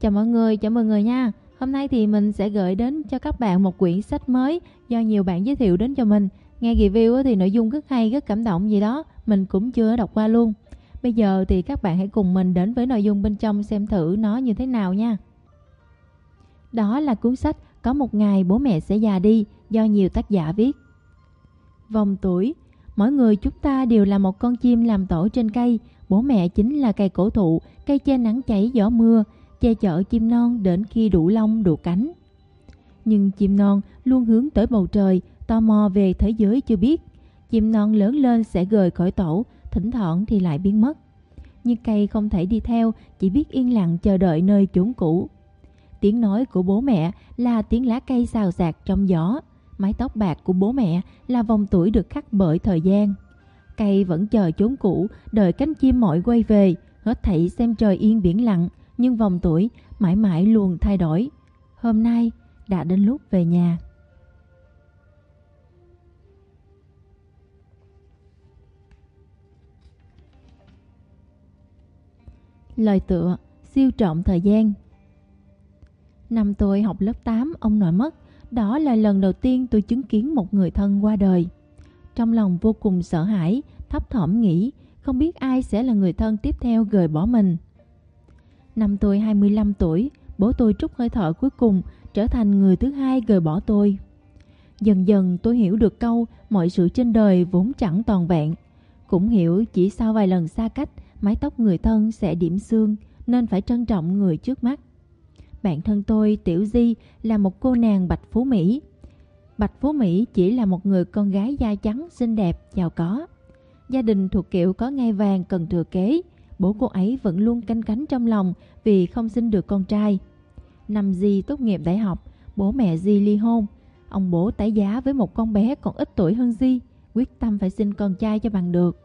chào mừng người nha. Hôm nay thì mình sẽ gửi đến cho các bạn một quyển sách mới do nhiều bạn giới thiệu đến cho mình. Nghe review thì nội dung rất hay, rất cảm động gì đó, mình cũng chưa đọc qua luôn. Bây giờ thì các bạn hãy cùng mình đến với nội dung bên trong xem thử nó như thế nào nha. Đó là cuốn sách Có một ngày bố mẹ sẽ già đi do nhiều tác giả viết. Vòng tuổi. Mỗi người chúng ta đều là một con chim làm tổ trên cây. Bố mẹ chính là cây cổ thụ, cây che nắng cháy gió mưa, che chở chim non đến khi đủ lông đủ cánh. Nhưng chim non luôn hướng tới bầu trời, tò mò về thế giới chưa biết. Chim non lớn lên sẽ rời khỏi tổ, thỉnh thoảng thì lại biến mất. Nhưng cây không thể đi theo, chỉ biết yên lặng chờ đợi nơi chốn cũ. Tiếng nói của bố mẹ là tiếng lá cây xào xạc trong gió. Mái tóc bạc của bố mẹ là vòng tuổi được khắc bởi thời gian. Cây vẫn chờ chốn cũ, đợi cánh chim mỏi quay về, hết thảy xem trời yên biển lặng. Nhưng vòng tuổi mãi mãi luôn thay đổi. Hôm nay đã đến lúc về nhà. Lời tựa: siêu trộm thời gian. Năm tôi học lớp 8, ông nội mất. Đó là lần đầu tiên tôi chứng kiến một người thân qua đời. Trong lòng vô cùng sợ hãi, thấp thỏm nghĩ không biết ai sẽ là người thân tiếp theo rời bỏ mình. Năm tôi 25 tuổi, bố tôi trút hơi thở cuối cùng, trở thành người thứ hai rời bỏ tôi. Dần dần tôi hiểu được câu mọi sự trên đời vốn chẳng toàn vẹn. Cũng hiểu chỉ sau vài lần xa cách, mái tóc người thân sẽ điểm xương, nên phải trân trọng người trước mắt. Bạn thân tôi, Tiểu Di, là một cô nàng Bạch Phú Mỹ. Bạch Phú Mỹ chỉ là một người con gái da trắng, xinh đẹp, giàu có. Gia đình thuộc kiểu có ngai vàng cần thừa kế. Bố cô ấy vẫn luôn canh cánh trong lòng vì không sinh được con trai. Năm Di tốt nghiệp đại học, bố mẹ Di ly hôn. Ông bố tái giá với một con bé còn ít tuổi hơn Di, quyết tâm phải sinh con trai cho bằng được.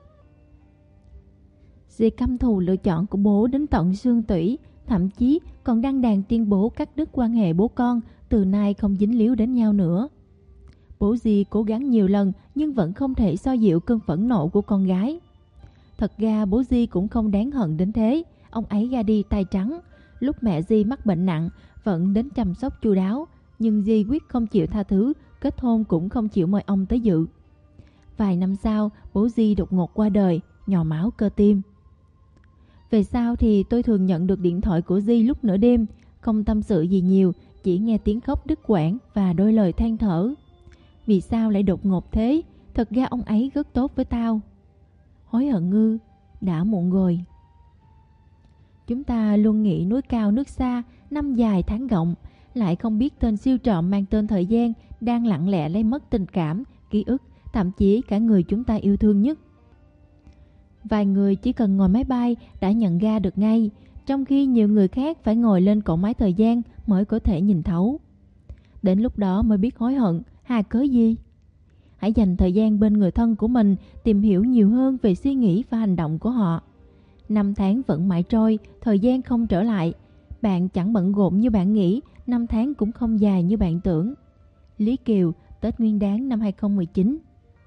Di căm thù lựa chọn của bố đến tận xương tủy, thậm chí còn đăng đàn tuyên bố cắt đứt quan hệ bố con, từ nay không dính líu đến nhau nữa. Bố Di cố gắng nhiều lần nhưng vẫn không thể xoa dịu cơn phẫn nộ của con gái. Thật ra bố Di cũng không đáng hận đến thế, ông ấy ra đi tay trắng. Lúc mẹ Di mắc bệnh nặng vẫn đến chăm sóc chu đáo, nhưng Di quyết không chịu tha thứ, kết hôn cũng không chịu mời ông tới dự. Vài năm sau, bố Di đột ngột qua đời, nhồi máu cơ tim. Về sau thì tôi thường nhận được điện thoại của Di lúc nửa đêm, không tâm sự gì nhiều, chỉ nghe tiếng khóc đứt quãng và đôi lời than thở. Vì sao lại đột ngột thế? Thật ra ông ấy rất tốt với tao. Hối hận ngư, đã muộn rồi. Chúng ta luôn nghĩ núi cao nước xa, năm dài tháng rộng, lại không biết tên siêu trộm mang tên thời gian đang lặng lẽ lấy mất tình cảm, ký ức, thậm chí cả người chúng ta yêu thương nhất. Vài người chỉ cần ngồi máy bay đã nhận ra được ngay, trong khi nhiều người khác phải ngồi lên cỗ máy thời gian mới có thể nhìn thấu. Đến lúc đó mới biết hối hận, hà cớ gì? Hãy dành thời gian bên người thân của mình, tìm hiểu nhiều hơn về suy nghĩ và hành động của họ. Năm tháng vẫn mãi trôi, thời gian không trở lại. Bạn chẳng bận rộn như bạn nghĩ, năm tháng cũng không dài như bạn tưởng. Lý Kiều, Tết Nguyên Đán năm 2019.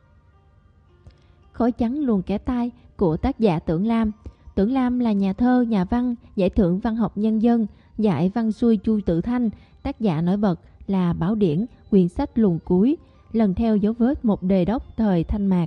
Khói trắng luồn kẻ tai của tác giả Tưởng Lam. Tưởng Lam là nhà thơ, nhà văn, giải thưởng văn học nhân dân, giải văn xuôi Chu Tự Thanh. Tác giả nổi bật là Bảo Điển, quyển sách luồn cuối, lần theo dấu vết một đề đốc thời Thanh Mạc.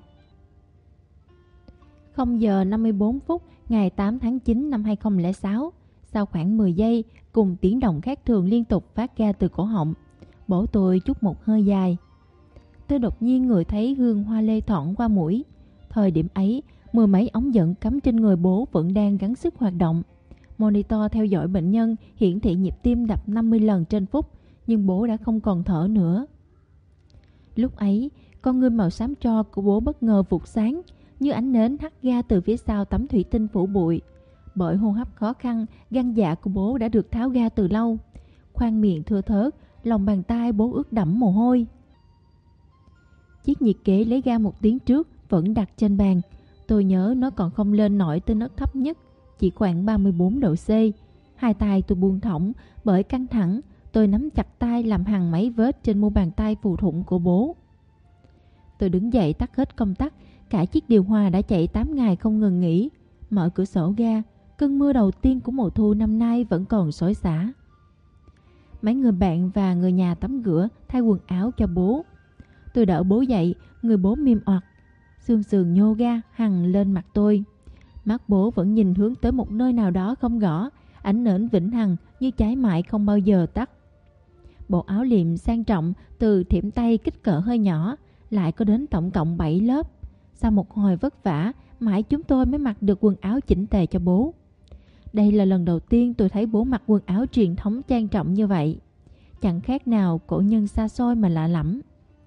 0 giờ 54 phút ngày 8 tháng 9 năm 2006, sau khoảng 10 giây, cùng tiếng động khác thường liên tục phát ra từ cổ họng, bố tôi trút một hơi dài. Tôi đột nhiên ngửi thấy hương hoa lê thoảng qua mũi. Thời điểm ấy, mười mấy ống dẫn cắm trên người bố vẫn đang gắng sức hoạt động. Monitor theo dõi bệnh nhân hiển thị nhịp tim đập 50 lần trên phút, nhưng bố đã không còn thở nữa. Lúc ấy, con ngươi màu xám tro của bố bất ngờ vụt sáng, như ánh nến hắt ra từ phía sau tấm thủy tinh phủ bụi. Bởi hô hấp khó khăn, gan dạ của bố đã được tháo ra từ lâu. Khoang miệng thưa thớt, lòng bàn tay bố ướt đẫm mồ hôi. Chiếc nhiệt kế lấy ra một tiếng trước vẫn đặt trên bàn. Tôi nhớ nó còn không lên nổi tới nấc thấp nhất, chỉ khoảng 34 độ C. Hai tay tôi buông thõng bởi căng thẳng. Tôi nắm chặt tay làm hằn mấy vết trên mu bàn tay phù thủng của bố. Tôi đứng dậy tắt hết công tắc. Cả chiếc điều hòa đã chạy 8 ngày không ngừng nghỉ. Mở cửa sổ ra, cơn mưa đầu tiên của mùa thu năm nay vẫn còn xối xả. Mấy người bạn và người nhà tắm rửa thay quần áo cho bố. Tôi đỡ bố dậy, người bố mềm oặt, xương sườn nhô ra hằn lên mặt tôi. Mắt bố vẫn nhìn hướng tới một nơi nào đó không rõ, ánh nến vĩnh hằng như cháy mãi không bao giờ tắt. Bộ áo liệm sang trọng từ thiểm tay kích cỡ hơi nhỏ, lại có đến tổng cộng 7 lớp. Sau một hồi vất vả, mãi chúng tôi mới mặc được quần áo chỉnh tề cho bố. Đây là lần đầu tiên tôi thấy bố mặc quần áo truyền thống trang trọng như vậy. Chẳng khác nào cổ nhân xa xôi mà lạ lẫm.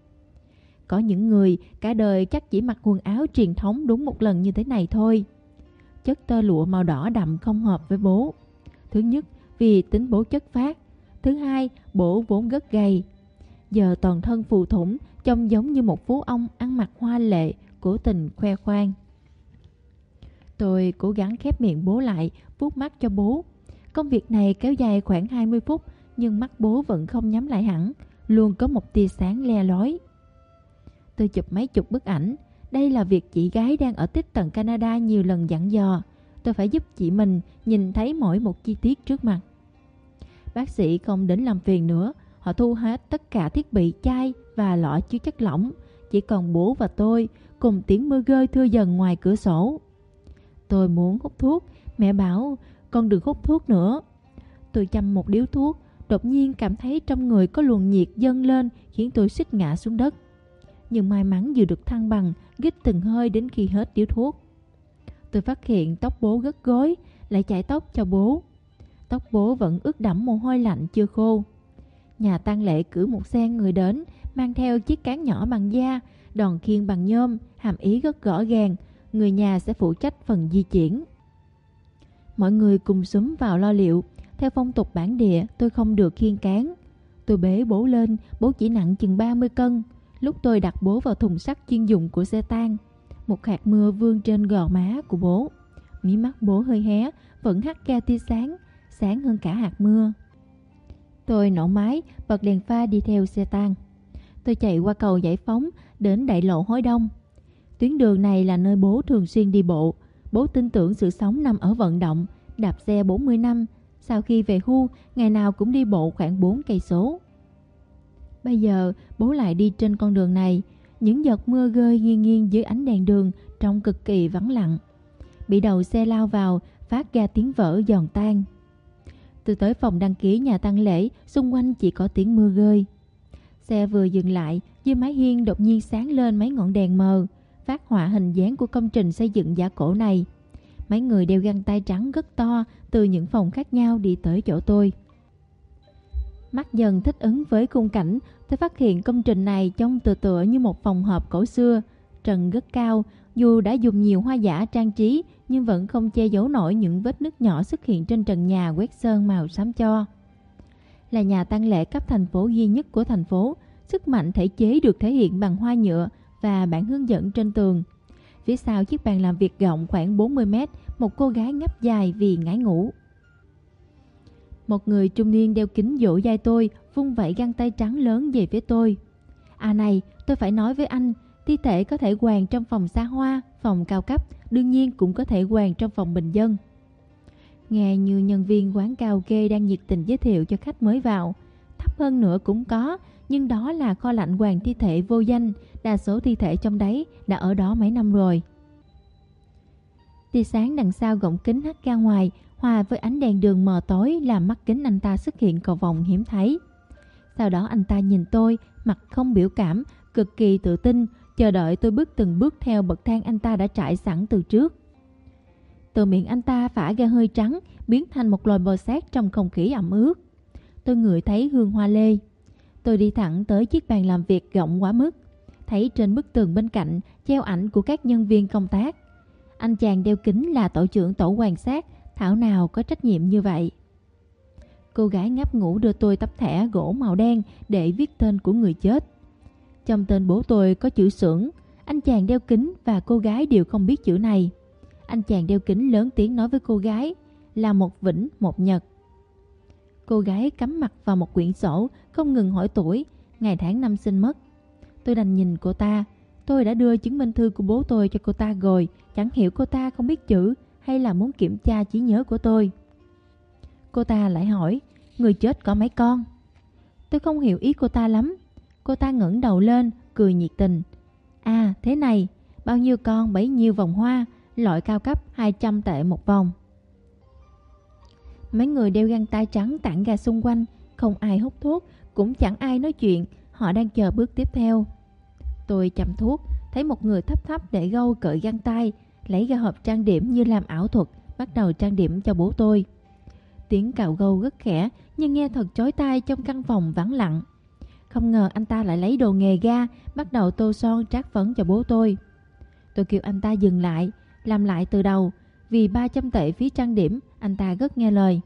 Có những người cả đời chắc chỉ mặc quần áo truyền thống đúng một lần như thế này thôi. Chất tơ lụa màu đỏ đậm không hợp với bố. Thứ nhất, vì tính bố chất phác. Thứ hai, bố vốn rất gầy. Giờ toàn thân phù thủng, trông giống như một phú ông ăn mặc hoa lệ, cố tình khoe khoang. Tôi cố gắng khép miệng bố lại, vuốt mắt cho bố. Công việc này kéo dài khoảng 20 phút, nhưng mắt bố vẫn không nhắm lại hẳn, luôn có một tia sáng le lói. Tôi chụp mấy chục bức ảnh. Đây là việc chị gái đang ở tít tận Canada nhiều lần dặn dò. Tôi phải giúp chị mình nhìn thấy mỗi một chi tiết trước mặt. Bác sĩ không đến làm phiền nữa. Họ thu hết tất cả thiết bị chai và lọ chứa chất lỏng. Chỉ còn bố và tôi cùng tiếng mưa rơi thưa dần ngoài cửa sổ. Tôi muốn hút thuốc. Mẹ bảo con đừng hút thuốc nữa. Tôi châm một điếu thuốc. Đột nhiên cảm thấy trong người có luồng nhiệt dâng lên, khiến tôi suýt ngã xuống đất. Nhưng may mắn vừa được thăng bằng, rít từng hơi đến khi hết điếu thuốc. Tôi phát hiện tóc bố rất rối, lại chải tóc cho bố. Tóc bố vẫn ướt đẫm mồ hôi lạnh chưa khô. Nhà tang lễ cử một xe người đến, mang theo chiếc cán nhỏ bằng da, đòn khiên bằng nhôm, hàm ý rất rõ ràng, người nhà sẽ phụ trách phần di chuyển. Mọi người cùng xúm vào lo liệu. Theo phong tục bản địa, tôi không được khiêng cán. Tôi bế bố lên, bố chỉ nặng chừng 30 cân. Lúc tôi đặt bố vào thùng sắt chuyên dụng của xe tang, một hạt mưa vương trên gò má của bố. Mí mắt bố hơi hé, vẫn hắt ra tia sáng, sáng hơn cả hạt mưa. Tôi nổ máy, bật đèn pha đi theo xe tang. Tôi chạy qua cầu Giải Phóng, đến đại lộ Hối Đông. Tuyến đường này là nơi bố thường xuyên đi bộ. Bố tin tưởng sự sống nằm ở vận động, đạp xe 40 năm. Sau khi về hưu, ngày nào cũng đi bộ khoảng 4 cây số. Bây giờ, bố lại đi trên con đường này. Những giọt mưa rơi nghiêng nghiêng dưới ánh đèn đường, trông cực kỳ vắng lặng. Bị đầu xe lao vào, phát ra tiếng vỡ giòn tan. Từ tới phòng đăng ký nhà tang lễ, xung quanh chỉ có tiếng mưa rơi. Xe vừa dừng lại, dưới mái hiên đột nhiên sáng lên mấy ngọn đèn mờ, phát họa hình dáng của công trình xây dựng giả cổ này. Mấy người đeo găng tay trắng rất to từ những phòng khác nhau đi tới chỗ tôi. Mắt dần thích ứng với khung cảnh, tôi phát hiện công trình này trông tựa như một phòng họp cổ xưa. Trần rất cao, dù đã dùng nhiều hoa giả trang trí nhưng vẫn không che giấu nổi những vết nứt nhỏ xuất hiện trên trần nhà quét sơn màu xám cho. Là nhà tang lễ cấp thành phố duy nhất của thành phố, sức mạnh thể chế được thể hiện bằng hoa nhựa và bản hướng dẫn trên tường. Phía sau chiếc bàn làm việc rộng khoảng 40 mét, một cô gái ngáp dài vì ngái ngủ. Một người trung niên đeo kính dỗ vai tôi, vung vẩy găng tay trắng lớn về phía tôi. À này, tôi phải nói với anh, thi thể có thể quàng trong phòng xa hoa, phòng cao cấp, đương nhiên cũng có thể quàng trong phòng bình dân. Nghe như nhân viên quán karaoke đang nhiệt tình giới thiệu cho khách mới vào. Thấp hơn nữa cũng có, nhưng đó là kho lạnh quàng thi thể vô danh, đa số thi thể trong đấy đã ở đó mấy năm rồi. Tia sáng đằng sau gọng kính hắt ra ngoài, hòa với ánh đèn đường mờ tối làm mắt kính anh ta xuất hiện cầu vồng hiếm thấy. Sau đó anh ta nhìn tôi, mặt không biểu cảm, cực kỳ tự tin, chờ đợi tôi bước từng bước theo bậc thang anh ta đã trải sẵn từ trước. Từ miệng anh ta phả ra hơi trắng, biến thành một loài bò sát trong không khí ẩm ướt. Tôi ngửi thấy hương hoa lê. Tôi đi thẳng tới chiếc bàn làm việc rộng quá mức. Thấy trên bức tường bên cạnh treo ảnh của các nhân viên công tác. Anh chàng đeo kính là tổ trưởng tổ quan sát, thảo nào có trách nhiệm như vậy. Cô gái ngáp ngủ đưa tôi tấm thẻ gỗ màu đen để viết tên của người chết. Trong tên bố tôi có chữ Xưởng. Anh chàng đeo kính và cô gái đều không biết chữ này. Anh chàng đeo kính lớn tiếng nói với cô gái là một Vĩnh, một Nhật. Cô gái cắm mặt vào một quyển sổ, không ngừng hỏi tuổi, ngày tháng năm sinh mất. Tôi đành nhìn cô ta. Tôi đã đưa chứng minh thư của bố tôi cho cô ta rồi, chẳng hiểu cô ta không biết chữ hay là muốn kiểm tra trí nhớ của tôi. Cô ta lại hỏi, người chết có mấy con? Tôi không hiểu ý cô ta lắm. Cô ta ngẩng đầu lên, cười nhiệt tình. À, thế này, bao nhiêu con bấy nhiêu vòng hoa, loại cao cấp 200 tệ một vòng. Mấy người đeo găng tay trắng tản ra xung quanh, không ai hút thuốc, cũng chẳng ai nói chuyện, họ đang chờ bước tiếp theo. Tôi châm thuốc, thấy một người thấp thấp để gâu cởi găng tay, lấy ra hộp trang điểm như làm ảo thuật, bắt đầu trang điểm cho bố tôi. Tiếng cạo gâu rất khẽ, nhưng nghe thật chói tai trong căn phòng vắng lặng. Không ngờ anh ta lại lấy đồ nghề ra, bắt đầu tô son trát phấn cho bố tôi. Tôi kêu anh ta dừng lại, làm lại từ đầu. Vì 300 tệ phí trang điểm, anh ta rất nghe lời.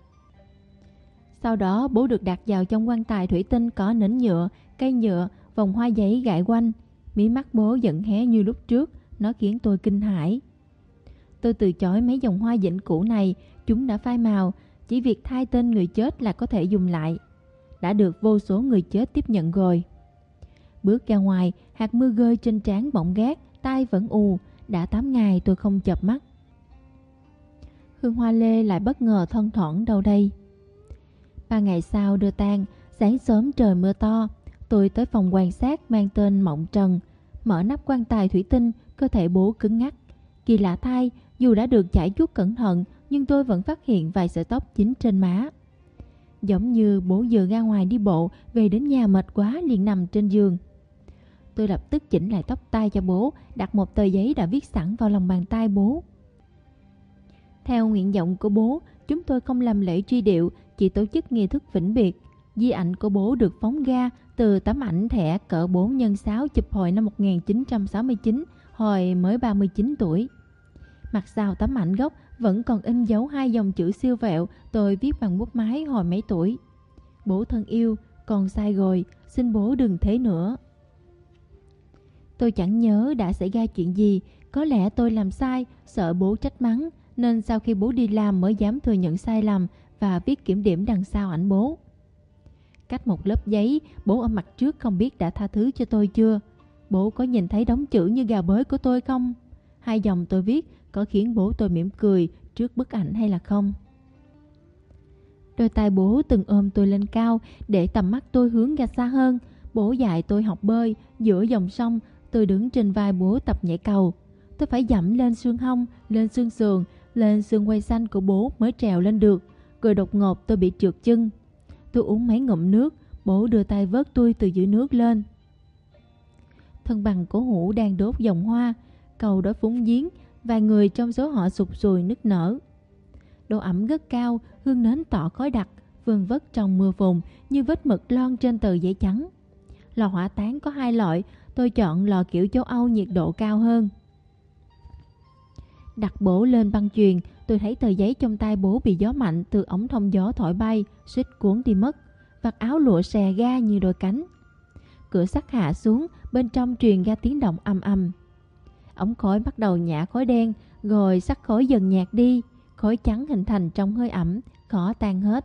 Sau đó bố được đặt vào trong quan tài thủy tinh có nến nhựa, cây nhựa, vòng hoa giấy gại quanh. Mí mắt bố vẫn hé như lúc trước, nó khiến tôi kinh hãi. Tôi từ chối mấy dòng hoa vĩnh cũ này, chúng đã phai màu, chỉ việc thay tên người chết là có thể dùng lại. Đã được vô số người chết tiếp nhận rồi. Bước ra ngoài, hạt mưa rơi trên trán bỗng gác, tai vẫn ù, đã 8 ngày tôi không chợp mắt. Hương hoa lê lại bất ngờ thoăn thoảng đâu đây. 3 ngày sau đưa tang, sáng sớm trời mưa to, tôi tới phòng quan sát mang tên Mộng Trần, mở nắp quan tài thủy tinh, cơ thể bố cứng ngắc. Kỳ lạ thay, dù đã được chải chuốt cẩn thận, nhưng tôi vẫn phát hiện vài sợi tóc dính trên má. Giống như bố vừa ra ngoài đi bộ, về đến nhà mệt quá liền nằm trên giường. Tôi lập tức chỉnh lại tóc tai cho bố, đặt một tờ giấy đã viết sẵn vào lòng bàn tay bố. Theo nguyện vọng của bố, chúng tôi không làm lễ truy điệu, chỉ tổ chức nghi thức vĩnh biệt. Di ảnh của bố được phóng ra từ tấm ảnh thẻ cỡ 4x6 chụp hồi năm 1969, hồi mới 39 tuổi. Mặt sau tấm ảnh gốc vẫn còn in dấu 2 dòng chữ siêu vẹo tôi viết bằng bút máy hồi mấy tuổi. Bố thân yêu, con sai rồi, xin bố đừng thế nữa. Tôi chẳng nhớ đã xảy ra chuyện gì, có lẽ tôi làm sai, sợ bố trách mắng, nên sau khi bố đi làm mới dám thừa nhận sai lầm và viết kiểm điểm đằng sau ảnh bố. Cách một lớp giấy, bố ở mặt trước không biết đã tha thứ cho tôi chưa. Bố có nhìn thấy đống chữ như gà bới của tôi không? 2 dòng tôi viết có khiến bố tôi mỉm cười trước bức ảnh hay là không? Đôi tay bố từng ôm tôi lên cao để tầm mắt tôi hướng ra xa hơn. Bố dạy tôi học bơi, giữa dòng sông tôi đứng trên vai bố tập nhảy cầu. Tôi phải dẫm lên xương hông, lên xương sườn, lên xương quai xanh của bố mới trèo lên được. Rồi đột ngột tôi bị trượt chân. Tôi uống mấy ngụm nước, bố đưa tay vớt tôi từ dưới nước lên. Thân bằng cổ hủ đang đốt vòng hoa, cầu đã phúng giếng, vài người trong số họ sụt sùi nức nở. Độ ẩm rất cao, hương nến tỏ khói đặc, vương vất trong mưa phùn như vết mực lon trên tờ giấy trắng. Lò hỏa táng có 2 loại, tôi chọn lò kiểu châu Âu nhiệt độ cao hơn. Đặt bố lên băng chuyền, tôi thấy tờ giấy trong tay bố bị gió mạnh từ ống thông gió thổi bay, suýt cuốn đi mất. Vạt áo lụa xè ra như đôi cánh. Cửa sắt hạ xuống, bên trong truyền ra tiếng động ầm ầm. Ống khói bắt đầu nhả khói đen, rồi sắc khói dần nhạt đi, khói trắng hình thành trong hơi ẩm, khó tan hết.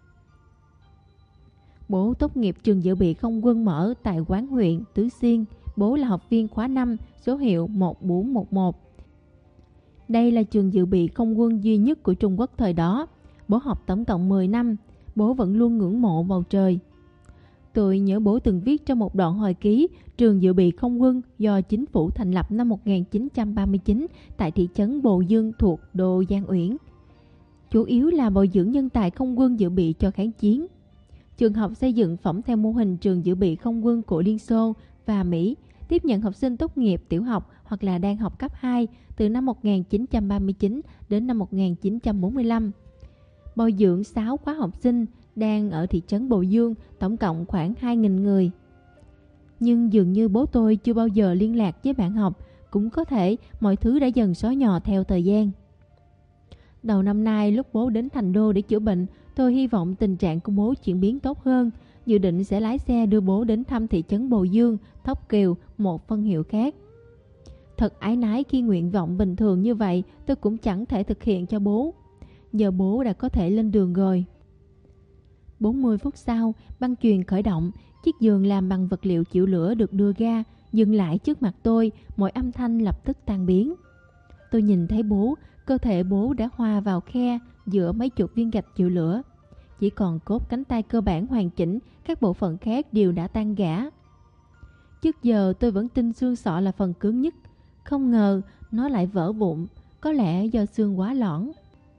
Bố tốt nghiệp trường dự bị không quân mở tại Quán huyện Tứ Xuyên. Bố là học viên khóa 5, số hiệu 1411. Đây là trường dự bị không quân duy nhất của Trung Quốc thời đó. Bố học tổng cộng 10 năm, bố vẫn luôn ngưỡng mộ bầu trời. Tôi nhớ bố từng viết trong một đoạn hồi ký trường dự bị không quân do chính phủ thành lập năm 1939 tại thị trấn Bồ Dương thuộc đô Giang Uyển. Chủ yếu là bồi dưỡng nhân tài không quân dự bị cho kháng chiến. Trường học xây dựng phỏng theo mô hình trường dự bị không quân của Liên Xô và Mỹ, tiếp nhận học sinh tốt nghiệp tiểu học hoặc là đang học cấp 2 từ năm 1939 đến năm 1945. Bồi dưỡng 6 khóa học sinh đang ở thị trấn Bồ Dương, tổng cộng khoảng 2.000 người. Nhưng dường như bố tôi chưa bao giờ liên lạc với bạn học, cũng có thể mọi thứ đã dần xóa nhòa theo thời gian. Đầu năm nay lúc bố đến Thành Đô để chữa bệnh, tôi hy vọng tình trạng của bố chuyển biến tốt hơn, dự định sẽ lái xe đưa bố đến thăm thị trấn Bồ Dương, Thóc Kiều, một phân hiệu khác. Thật áy náy khi nguyện vọng bình thường như vậy tôi cũng chẳng thể thực hiện cho bố. Giờ bố đã có thể lên đường rồi. 40 phút sau, băng chuyền khởi động, chiếc giường làm bằng vật liệu chịu lửa được đưa ra, dừng lại trước mặt tôi, mọi âm thanh lập tức tan biến. Tôi nhìn thấy bố, cơ thể bố đã hòa vào khe giữa mấy chục viên gạch chịu lửa. Chỉ còn cốt cánh tay cơ bản hoàn chỉnh, các bộ phận khác đều đã tan rã. Trước giờ tôi vẫn tin xương sọ là phần cứng nhất, không ngờ nó lại vỡ vụn, có lẽ do xương quá lõn.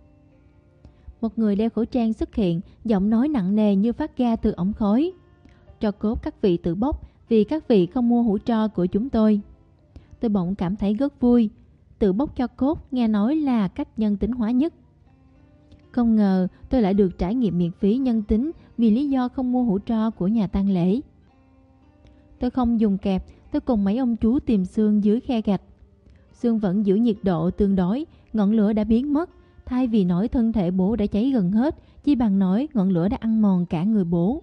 Một người đeo khẩu trang xuất hiện, giọng nói nặng nề như phát ra từ ống khói. Tro cốt các vị tự bốc vì các vị không mua hũ tro của chúng tôi. Tôi bỗng cảm thấy rất vui. Tự bốc cho cốt nghe nói là cách nhân tính hóa nhất. Không ngờ tôi lại được trải nghiệm miễn phí nhân tính vì lý do không mua hũ tro của nhà tang lễ. Tôi không dùng kẹp, tôi cùng mấy ông chú tìm xương dưới khe gạch. Xương vẫn giữ nhiệt độ tương đối, ngọn lửa đã biến mất. Thay vì nói thân thể bố đã cháy gần hết, chỉ bằng nói ngọn lửa đã ăn mòn cả người bố.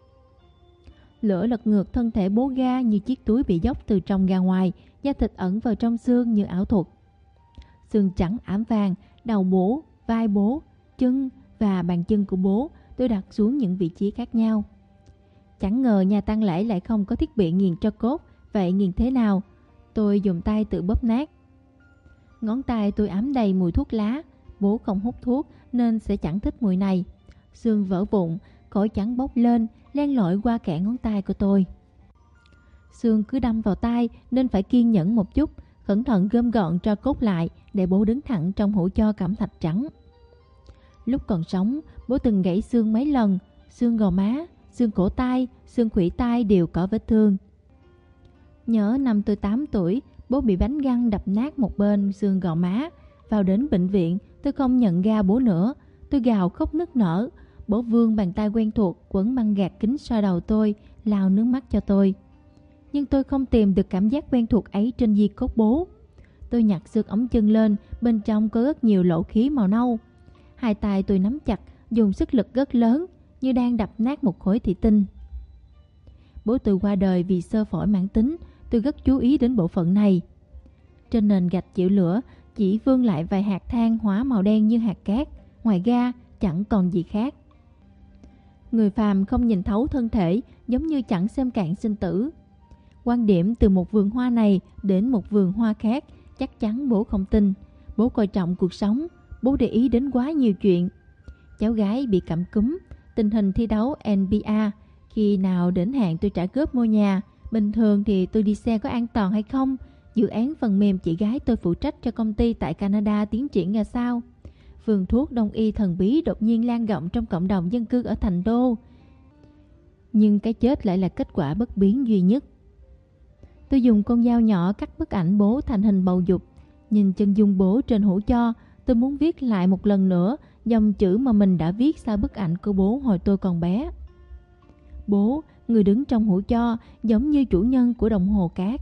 Lửa lật ngược thân thể bố ra như chiếc túi bị dốc từ trong ra ngoài, da thịt ẩn vào trong xương như ảo thuật. Xương trắng ảm vàng, đầu bố, vai bố, chân và bàn chân của bố tôi đặt xuống những vị trí khác nhau. Chẳng ngờ nhà tang lễ lại không có thiết bị nghiền tro cốt, vậy nghiền thế nào? Tôi dùng tay tự bóp nát. Ngón tay tôi ám đầy mùi thuốc lá. Bố không hút thuốc nên sẽ chẳng thích mùi này. Xương vỡ vụn, khói trắng bốc lên, len lỏi qua kẽ ngón tay của tôi. Xương cứ đâm vào tay nên phải kiên nhẫn một chút, cẩn thận gom gọn tro cốt lại để bố đứng thẳng trong hũ tro cẩm thạch trắng. Lúc còn sống, bố từng gãy xương mấy lần, xương gò má, xương cổ tay, xương khuỷu tay đều có vết thương. Nhớ năm tôi 8 tuổi, bố bị bánh găng đập nát một bên xương gò má. Vào đến bệnh viện, tôi không nhận ra bố nữa. Tôi gào khóc nức nở. Bố vươn bàn tay quen thuộc quấn băng gạc kính xoa đầu tôi, lau nước mắt cho tôi. Nhưng tôi không tìm được cảm giác quen thuộc ấy trên di cốt bố. Tôi nhặt xương ống chân lên, bên trong có rất nhiều lỗ khí màu nâu. Hai tay tôi nắm chặt, dùng sức lực rất lớn, như đang đập nát một khối thủy tinh. Bố tôi qua đời vì xơ phổi mãn tính. Tôi rất chú ý đến bộ phận này. Trên nền gạch chịu lửa chỉ vương lại vài hạt than hóa màu đen như hạt cát, ngoài ra chẳng còn gì khác. Người phàm không nhìn thấu thân thể, giống như chẳng xem cạn sinh tử. Quan điểm từ một vườn hoa này đến một vườn hoa khác, chắc chắn bố không tin. Bố coi trọng cuộc sống, bố để ý đến quá nhiều chuyện. Cháu gái bị cảm cúm, tình hình thi đấu NBA, khi nào đến hạn tôi trả góp mua nhà, bình thường thì tôi đi xe có an toàn hay không, dự án phần mềm chị gái tôi phụ trách cho công ty tại Canada tiến triển ra sao, vườn thuốc đông y thần bí đột nhiên lan rộng trong cộng đồng dân cư ở thành đô. Nhưng cái chết lại là kết quả bất biến duy nhất. Tôi dùng con dao nhỏ cắt bức ảnh bố thành hình bầu dục. Nhìn chân dung bố trên hũ tro, tôi muốn viết lại một lần nữa dòng chữ mà mình đã viết sau bức ảnh của bố hồi tôi còn bé. Bố, người đứng trong hũ tro, giống như chủ nhân của đồng hồ cát.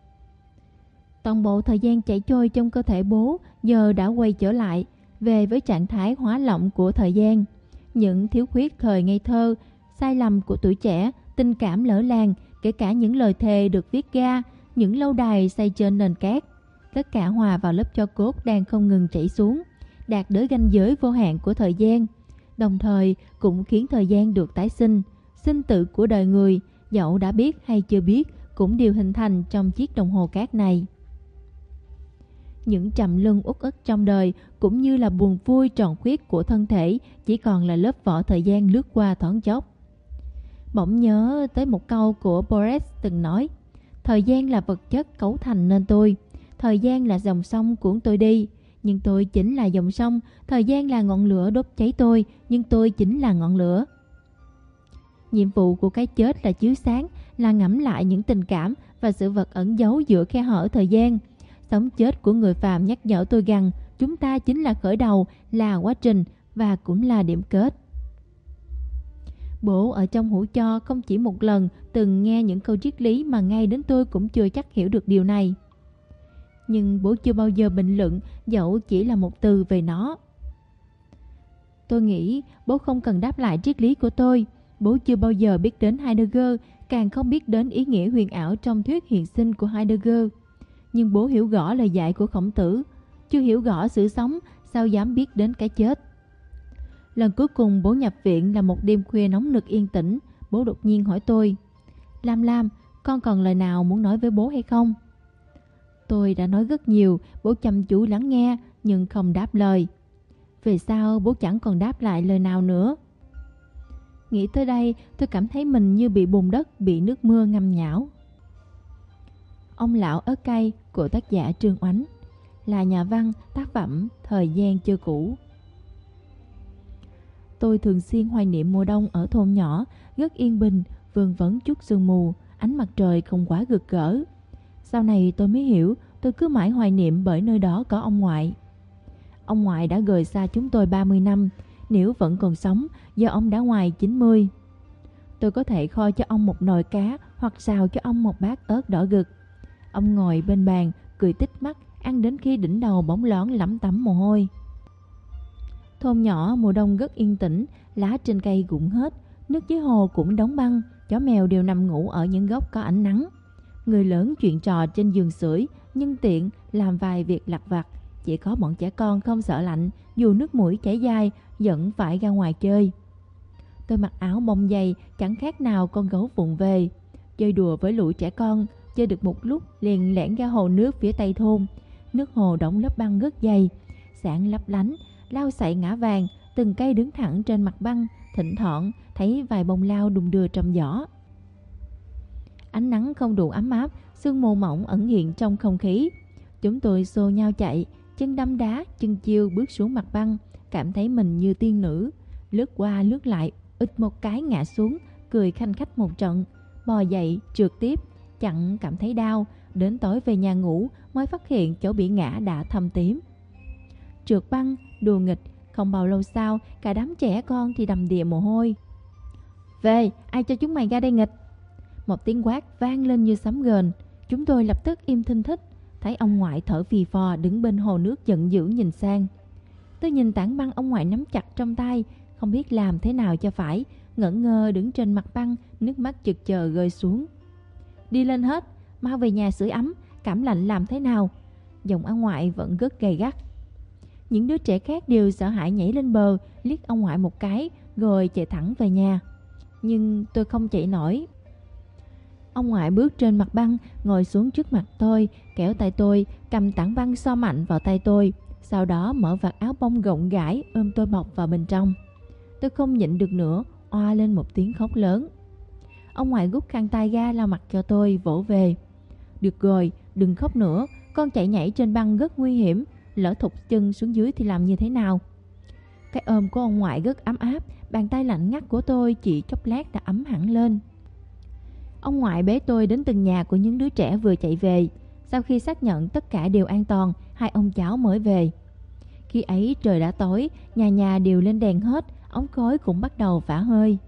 Toàn bộ thời gian chảy trôi trong cơ thể bố giờ đã quay trở lại, về với trạng thái hóa lỏng của thời gian. Những thiếu khuyết thời ngây thơ, sai lầm của tuổi trẻ, tình cảm lỡ làng, kể cả những lời thề được viết ra, những lâu đài xây trên nền cát, tất cả hòa vào lớp tro cốt đang không ngừng chảy xuống, đạt đến ranh giới vô hạn của thời gian, đồng thời cũng khiến thời gian được tái sinh. Sinh tử của đời người, dẫu đã biết hay chưa biết, cũng đều hình thành trong chiếc đồng hồ cát này. Những trầm luân uất ức trong đời, cũng như là buồn vui tròn khuyết của thân thể, chỉ còn là lớp vỏ thời gian lướt qua thoáng chốc. Bỗng nhớ tới một câu của Boris từng nói: thời gian là vật chất cấu thành nên tôi, thời gian là dòng sông cuốn tôi đi, nhưng tôi chính là dòng sông, thời gian là ngọn lửa đốt cháy tôi, nhưng tôi chính là ngọn lửa. Nhiệm vụ của cái chết là chiếu sáng, là ngẫm lại những tình cảm và sự vật ẩn giấu giữa khe hở thời gian. Sống chết của người phàm nhắc nhở tôi rằng chúng ta chính là khởi đầu, là quá trình và cũng là điểm kết. Bố ở trong hũ tro không chỉ một lần từng nghe những câu triết lý mà ngay đến tôi cũng chưa chắc hiểu được điều này. Nhưng bố chưa bao giờ bình luận, dẫu chỉ là một từ về nó. Tôi nghĩ bố không cần đáp lại triết lý của tôi. Bố chưa bao giờ biết đến Heidegger, càng không biết đến ý nghĩa huyền ảo trong thuyết hiện sinh của Heidegger. Nhưng bố hiểu rõ lời dạy của Khổng Tử. Chưa hiểu rõ sự sống, sao dám biết đến cái chết. Lần cuối cùng bố nhập viện là một đêm khuya nóng nực yên tĩnh. Bố đột nhiên hỏi tôi: Lam Lam, con còn lời nào muốn nói với bố hay không? Tôi đã nói rất nhiều. Bố chăm chú lắng nghe, nhưng không đáp lời. Về sau bố chẳng còn đáp lại lời nào nữa. Nghĩ tới đây, tôi cảm thấy mình như bị bùn đất, bị nước mưa ngâm nhão. Ông lão ớt cay của tác giả Trương Oánh là nhà văn tác phẩm Thời gian chưa cũ. Tôi thường xuyên hoài niệm mùa đông ở thôn nhỏ, rất yên bình, vương vấn chút sương mù, ánh mặt trời không quá rực rỡ. Sau này tôi mới hiểu, tôi cứ mãi hoài niệm bởi nơi đó có ông ngoại. Ông ngoại đã rời xa chúng tôi 30 năm, nếu vẫn còn sống, giờ ông đã ngoài 90. Tôi có thể kho cho ông một nồi cá hoặc xào cho ông một bát ớt đỏ rực. Ông ngồi bên bàn, cười tít mắt, ăn đến khi đỉnh đầu bóng lón lấm tấm mồ hôi. Thôn nhỏ mùa đông rất yên tĩnh, lá trên cây rụng hết, nước dưới hồ cũng đóng băng, chó mèo đều nằm ngủ ở những góc có ánh nắng. Người lớn chuyện trò trên giường sưởi, nhân tiện làm vài việc lặt vặt. Chỉ có bọn trẻ con không sợ lạnh, dù nước mũi chảy dài vẫn phải ra ngoài chơi. Tôi mặc áo bông dày, chẳng khác nào con gấu vụng về, chơi đùa với lũ trẻ con. Chơi được một lúc liền lẻn ra hồ nước phía tây thôn. Nước hồ đọng lớp băng rất dày, sáng lấp lánh, lao sậy ngã vàng, từng cây đứng thẳng trên mặt băng, thỉnh thoảng thấy vài bông lao đung đưa trong gió. Ánh nắng không đủ ấm áp, sương mù mỏng ẩn hiện trong không khí. Chúng tôi xô nhau chạy, chân đâm đá, chân chiêu bước xuống mặt băng, cảm thấy mình như tiên nữ, lướt qua lướt lại, ụt một cái ngã xuống, cười khanh khách một trận, bò dậy trượt tiếp, chẳng cảm thấy đau. Đến tối về nhà ngủ mới phát hiện chỗ bị ngã đã thâm tím. Trượt băng, đùa nghịch, không bao lâu sau cả đám trẻ con thì đầm đìa mồ hôi. Về, ai cho chúng mày ra đây nghịch? Một tiếng quát vang lên như sấm rền. Chúng tôi lập tức im thinh thích, thấy ông ngoại thở phì phò đứng bên hồ nước giận dữ nhìn sang. Tôi nhìn tảng băng ông ngoại nắm chặt trong tay, không biết làm thế nào cho phải, ngẩn ngơ đứng trên mặt băng, nước mắt chực chờ rơi xuống. Đi lên hết, mau về nhà sưởi ấm, cảm lạnh làm thế nào? Giọng ông ngoại vẫn rất gay gắt. Những đứa trẻ khác đều sợ hãi nhảy lên bờ, liếc ông ngoại một cái, rồi chạy thẳng về nhà. Nhưng tôi không chạy nổi. Ông ngoại bước trên mặt băng, ngồi xuống trước mặt tôi, kéo tay tôi, cầm tảng băng so mạnh vào tay tôi. Sau đó mở vạt áo bông rộng rãi, ôm tôi bọc vào bên trong. Tôi không nhịn được nữa, oa lên một tiếng khóc lớn. Ông ngoại rút khăn tay ra lau mặt cho tôi, vỗ về. Được rồi, đừng khóc nữa, con chạy nhảy trên băng rất nguy hiểm, lỡ thụt chân xuống dưới thì làm như thế nào? Cái ôm của ông ngoại rất ấm áp, bàn tay lạnh ngắt của tôi chỉ chốc lát đã ấm hẳn lên. Ông ngoại bế tôi đến từng nhà của những đứa trẻ vừa chạy về. Sau khi xác nhận tất cả đều an toàn, hai ông cháu mới về. Khi ấy trời đã tối, nhà nhà đều lên đèn hết, ống khói cũng bắt đầu phả hơi.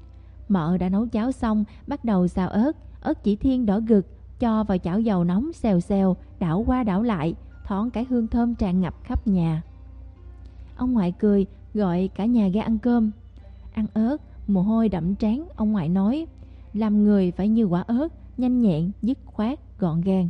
Mợ đã nấu cháo xong, bắt đầu xào ớt, ớt chỉ thiên đỏ rực, cho vào chảo dầu nóng xèo xèo, đảo qua đảo lại, thoảng cái hương thơm tràn ngập khắp nhà. Ông ngoại cười, gọi cả nhà ra ăn cơm. Ăn ớt, mồ hôi đẫm trán, ông ngoại nói, làm người phải như quả ớt, nhanh nhẹn, dứt khoát, gọn gàng.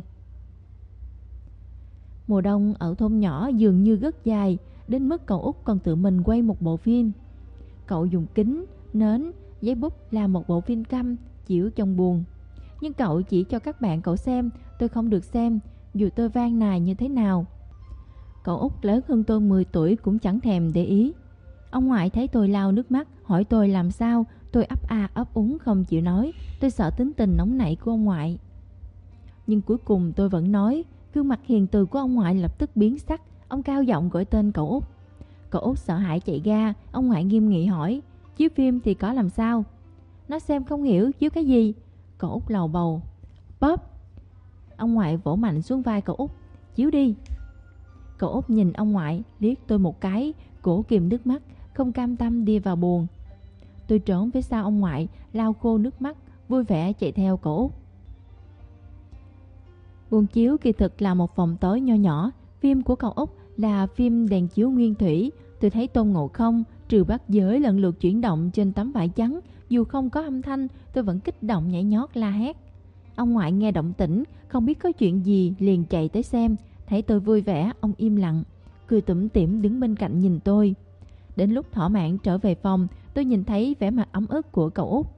Mùa đông ở thôn nhỏ dường như rất dài, đến mức cậu Út còn tự mình quay một bộ phim. Cậu dùng kính, nến, giấy bút làm một bộ phim câm, chiếu trong buồng. Nhưng cậu chỉ cho các bạn cậu xem, tôi không được xem, dù tôi van nài như thế nào. Cậu Út lớn hơn tôi 10 tuổi cũng chẳng thèm để ý. Ông ngoại thấy tôi lau nước mắt, hỏi tôi làm sao, tôi ấp a ấp úng không chịu nói, tôi sợ tính tình nóng nảy của ông ngoại. Nhưng cuối cùng tôi vẫn nói, gương mặt hiền từ của ông ngoại lập tức biến sắc, ông cao giọng gọi tên cậu Út. Cậu Út sợ hãi chạy ra, ông ngoại nghiêm nghị hỏi, chiếu phim thì có làm sao? Nó xem không hiểu, chiếu cái gì? Cậu Út lầu bầu. Bóp! Ông ngoại vỗ mạnh xuống vai cậu Út, chiếu đi. Cậu Út nhìn ông ngoại, liếc tôi một cái, cổ kìm nước mắt, không cam tâm đi vào buồng. Tôi trốn phía sau ông ngoại, lau khô nước mắt, vui vẻ chạy theo cậu Út. Buồng chiếu kỳ thực là một phòng tối nho nhỏ. Phim của cậu Út là phim đèn chiếu nguyên thủy. Tôi thấy Tôn Ngộ Không, Trừ Bát Giới lần lượt chuyển động trên tấm vải trắng. Dù không có âm thanh, tôi vẫn kích động nhảy nhót la hét. Ông ngoại nghe động tĩnh, không biết có chuyện gì, liền chạy tới xem. Thấy tôi vui vẻ, ông im lặng, cười tủm tỉm đứng bên cạnh nhìn tôi. Đến lúc thỏa mãn trở về phòng, tôi nhìn thấy vẻ mặt ấm ức của cậu Út.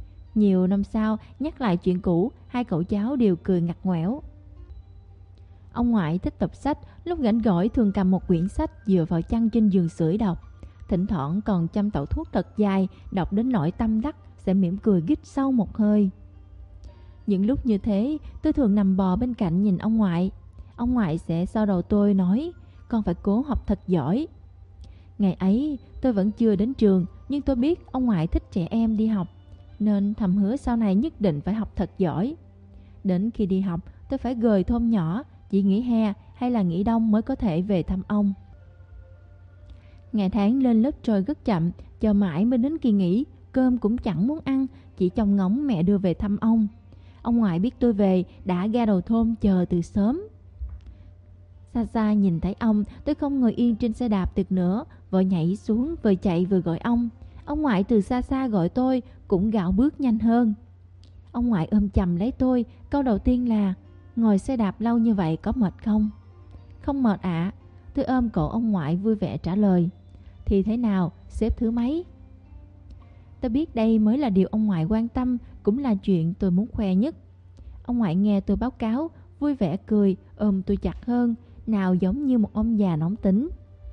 Nhiều năm sau, nhắc lại chuyện cũ, hai cậu cháu đều cười ngặt ngoẻo. Ông ngoại thích đọc sách, lúc rảnh rỗi thường cầm một quyển sách dựa vào chăn trên giường sưởi đọc. Thỉnh thoảng còn chăm tẩu thuốc thật dài, đọc đến nỗi tâm đắc sẽ mỉm cười rít sâu một hơi. Những lúc như thế, tôi thường nằm bò bên cạnh nhìn ông ngoại. Ông ngoại sẽ xoa đầu tôi nói, con phải cố học thật giỏi. Ngày ấy tôi vẫn chưa đến trường, nhưng tôi biết ông ngoại thích trẻ em đi học, nên thầm hứa sau này nhất định phải học thật giỏi. Đến khi đi học, tôi phải rời thôn nhỏ, chỉ nghỉ hè hay là nghỉ đông mới có thể về thăm ông. Ngày tháng lên lớp trôi rất chậm, chờ mãi mới đến kỳ nghỉ, cơm cũng chẳng muốn ăn, chỉ trông ngóng mẹ đưa về thăm ông. Ông ngoại biết tôi về, đã ra đầu thôn chờ từ sớm. Xa xa nhìn thấy ông, tôi không ngồi yên trên xe đạp được nữa, vội nhảy xuống, vừa chạy vừa gọi ông. Ông ngoại từ xa xa gọi tôi, cũng gạo bước nhanh hơn. Ông ngoại ôm chầm lấy tôi, câu đầu tiên là, ngồi xe đạp lâu như vậy có mệt không? Không mệt ạ. Tôi ôm cổ ông ngoại vui vẻ trả lời. Thì thế nào, xếp thứ mấy? Tôi biết đây mới là điều ông ngoại quan tâm, cũng là chuyện tôi muốn khoe nhất. Ông ngoại nghe tôi báo cáo, vui vẻ cười, ôm tôi chặt hơn, nào giống như một ông già nóng tính.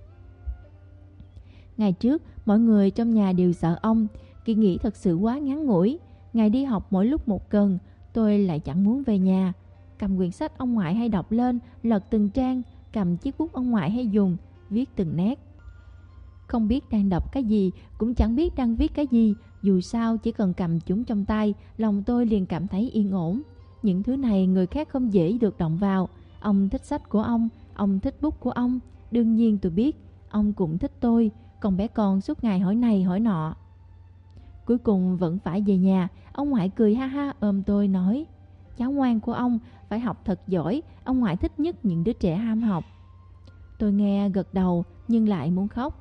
Ngày trước, mọi người trong nhà đều sợ ông, kỳ nghỉ thật sự quá ngắn ngủi. Ngày đi học mỗi lúc một cần, tôi lại chẳng muốn về nhà. Cầm quyển sách ông ngoại hay đọc lên, lật từng trang, cầm chiếc bút ông ngoại hay dùng, viết từng nét. Không biết đang đọc cái gì, cũng chẳng biết đang viết cái gì, dù sao chỉ cần cầm chúng trong tay, lòng tôi liền cảm thấy yên ổn. Những thứ này người khác không dễ được động vào. Ông thích sách của ông thích bút của ông. Đương nhiên tôi biết, ông cũng thích tôi, còn bé con suốt ngày hỏi này hỏi nọ. Cuối cùng vẫn phải về nhà. Ông ngoại cười ha ha ôm tôi nói, cháu ngoan của ông phải học thật giỏi, ông ngoại thích nhất những đứa trẻ ham học. Tôi nghe gật đầu nhưng lại muốn khóc.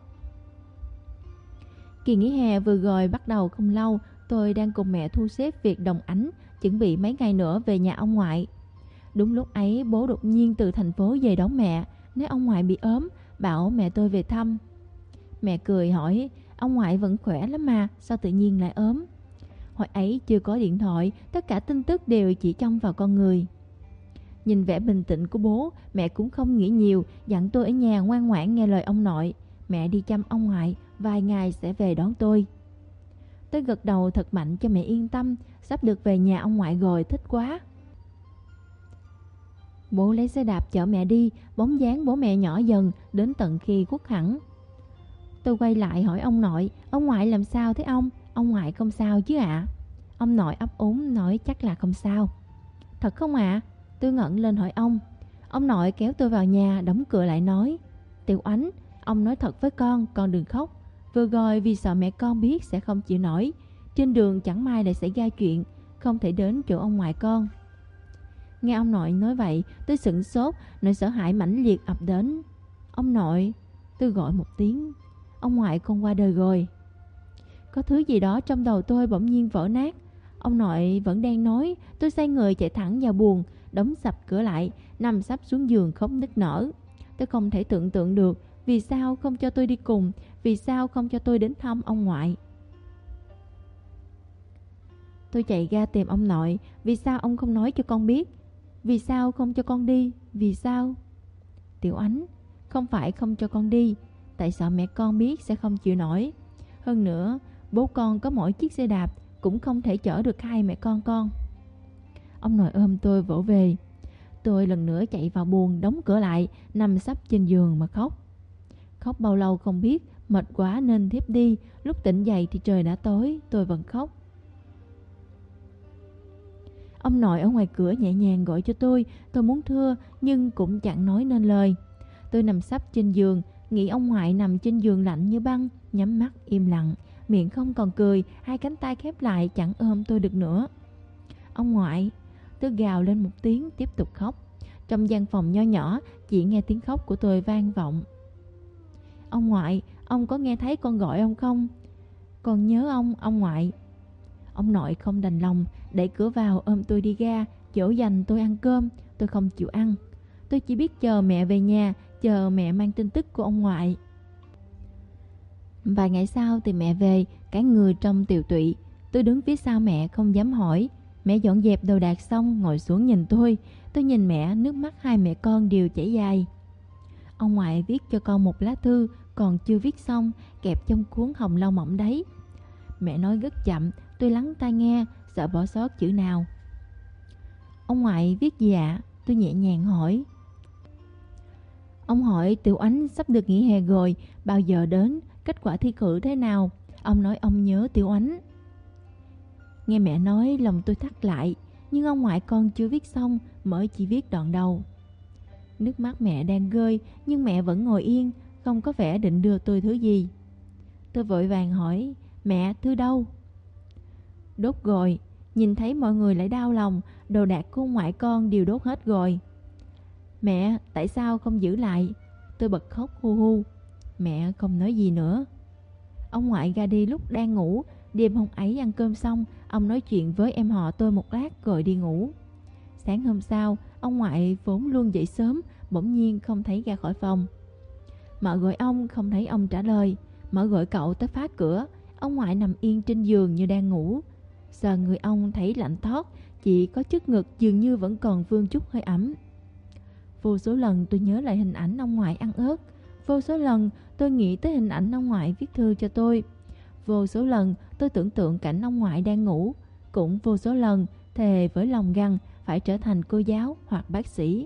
Kỳ nghỉ hè vừa rồi bắt đầu không lâu, tôi đang cùng mẹ thu xếp việc đồng ánh, chuẩn bị mấy ngày nữa về nhà ông ngoại. Đúng lúc ấy bố đột nhiên từ thành phố về đón mẹ, nói ông ngoại bị ốm, bảo mẹ tôi về thăm. Mẹ cười hỏi, ông ngoại vẫn khỏe lắm mà, sao tự nhiên lại ốm? Hồi ấy chưa có điện thoại, tất cả tin tức đều chỉ trông vào con người. Nhìn vẻ bình tĩnh của bố, mẹ cũng không nghĩ nhiều, dặn tôi ở nhà ngoan ngoãn nghe lời ông nội. Mẹ đi chăm ông ngoại, vài ngày sẽ về đón tôi. Tôi gật đầu thật mạnh cho mẹ yên tâm, sắp được về nhà ông ngoại rồi, thích quá. Bố lấy xe đạp chở mẹ đi, bóng dáng bố mẹ nhỏ dần đến tận khi khuất hẳn. Tôi quay lại hỏi ông nội, ông ngoại làm sao thế ông? Ông ngoại không sao chứ ạ? Ông nội ấp úng nói chắc là không sao. Thật không ạ? Tôi ngẩng lên hỏi ông. Ông nội kéo tôi vào nhà, đóng cửa lại nói, Tiểu Ánh, ông nói thật với con đừng khóc. Vừa rồi vì sợ mẹ con biết sẽ không chịu nổi. Trên đường chẳng may lại xảy ra chuyện, không thể đến chỗ ông ngoại con. Nghe ông nội nói vậy, tôi sửng sốt, nỗi sợ hãi mãnh liệt ập đến. Ông nội, tôi gọi một tiếng. Ông ngoại con qua đời rồi. Có thứ gì đó trong đầu tôi bỗng nhiên vỡ nát. Ông nội vẫn đang nói, tôi xoay người chạy thẳng vào buồng, đóng sập cửa lại, nằm sấp xuống giường khóc nức nở. Tôi không thể tưởng tượng được vì sao không cho tôi đi cùng, vì sao không cho tôi đến thăm ông ngoại. Tôi chạy ra tìm ông nội, vì sao ông không nói cho con biết? Vì sao không cho con đi? Vì sao? Tiểu Ánh, không phải không cho con đi, tại sợ mẹ con biết sẽ không chịu nổi. Hơn nữa, bố con có mỗi chiếc xe đạp, cũng không thể chở được hai mẹ con. Ông nội ôm tôi vỗ về. Tôi lần nữa chạy vào buồng, đóng cửa lại, nằm sấp trên giường mà khóc. Khóc bao lâu không biết, mệt quá nên thiếp đi. Lúc tỉnh dậy thì trời đã tối, tôi vẫn khóc. Ông nội ở ngoài cửa nhẹ nhàng gọi cho tôi muốn thưa nhưng cũng chẳng nói nên lời. Tôi nằm sấp trên giường, nghĩ ông ngoại nằm trên giường lạnh như băng, nhắm mắt im lặng, miệng không còn cười, hai cánh tay khép lại chẳng ôm tôi được nữa. Ông ngoại, tôi gào lên một tiếng tiếp tục khóc. Trong gian phòng nho nhỏ, chỉ nghe tiếng khóc của tôi vang vọng. Ông ngoại, ông có nghe thấy con gọi ông không? Con nhớ ông ngoại. Ông nội không đành lòng, đẩy cửa vào ôm tôi đi ra, dỗ dành tôi ăn cơm. Tôi không chịu ăn. Tôi chỉ biết chờ mẹ về nhà, chờ mẹ mang tin tức của ông ngoại. Vài ngày sau thì mẹ về, cả người trông tiều tụy. Tôi đứng phía sau mẹ không dám hỏi. Mẹ dọn dẹp đồ đạc xong ngồi xuống nhìn tôi. Tôi nhìn mẹ, nước mắt hai mẹ con đều chảy dài. Ông ngoại viết cho con một lá thư còn chưa viết xong, kẹp trong cuốn hồng lau mỏng đấy. Mẹ nói rất chậm, tôi lắng tai nghe, sợ bỏ sót chữ nào. Ông ngoại viết gì ạ? Tôi nhẹ nhàng hỏi. Ông hỏi Tiểu Ánh sắp được nghỉ hè rồi, bao giờ đến, kết quả thi cử thế nào. Ông nói ông nhớ Tiểu Ánh. Nghe mẹ nói lòng tôi thắt lại, nhưng ông ngoại con chưa viết xong, mới chỉ viết đoạn đầu. Nước mắt mẹ đang rơi, nhưng mẹ vẫn ngồi yên, không có vẻ định đưa tôi thứ gì. Tôi vội vàng hỏi, mẹ, thư đâu? Đốt rồi, nhìn thấy mọi người lại đau lòng, đồ đạc của ngoại con đều đốt hết rồi. Mẹ, tại sao không giữ lại? Tôi bật khóc hu hu. Mẹ không nói gì nữa. Ông ngoại ra đi lúc đang ngủ. Đêm hôm ấy ăn cơm xong, ông nói chuyện với em họ tôi một lát rồi đi ngủ. Sáng hôm sau, ông ngoại vốn luôn dậy sớm, bỗng nhiên không thấy ra khỏi phòng. Mợ gọi ông, không thấy ông trả lời. Mợ gọi cậu tới phá cửa. Ông ngoại nằm yên trên giường như đang ngủ. Sờ người ông thấy lạnh toát, chỉ có trước ngực dường như vẫn còn vương chút hơi ấm. Vô số lần tôi nhớ lại hình ảnh ông ngoại ăn ớt. Vô số lần tôi nghĩ tới hình ảnh ông ngoại viết thư cho tôi. Vô số lần tôi tưởng tượng cảnh ông ngoại đang ngủ. Cũng vô số lần thề với lòng rằng phải trở thành cô giáo hoặc bác sĩ.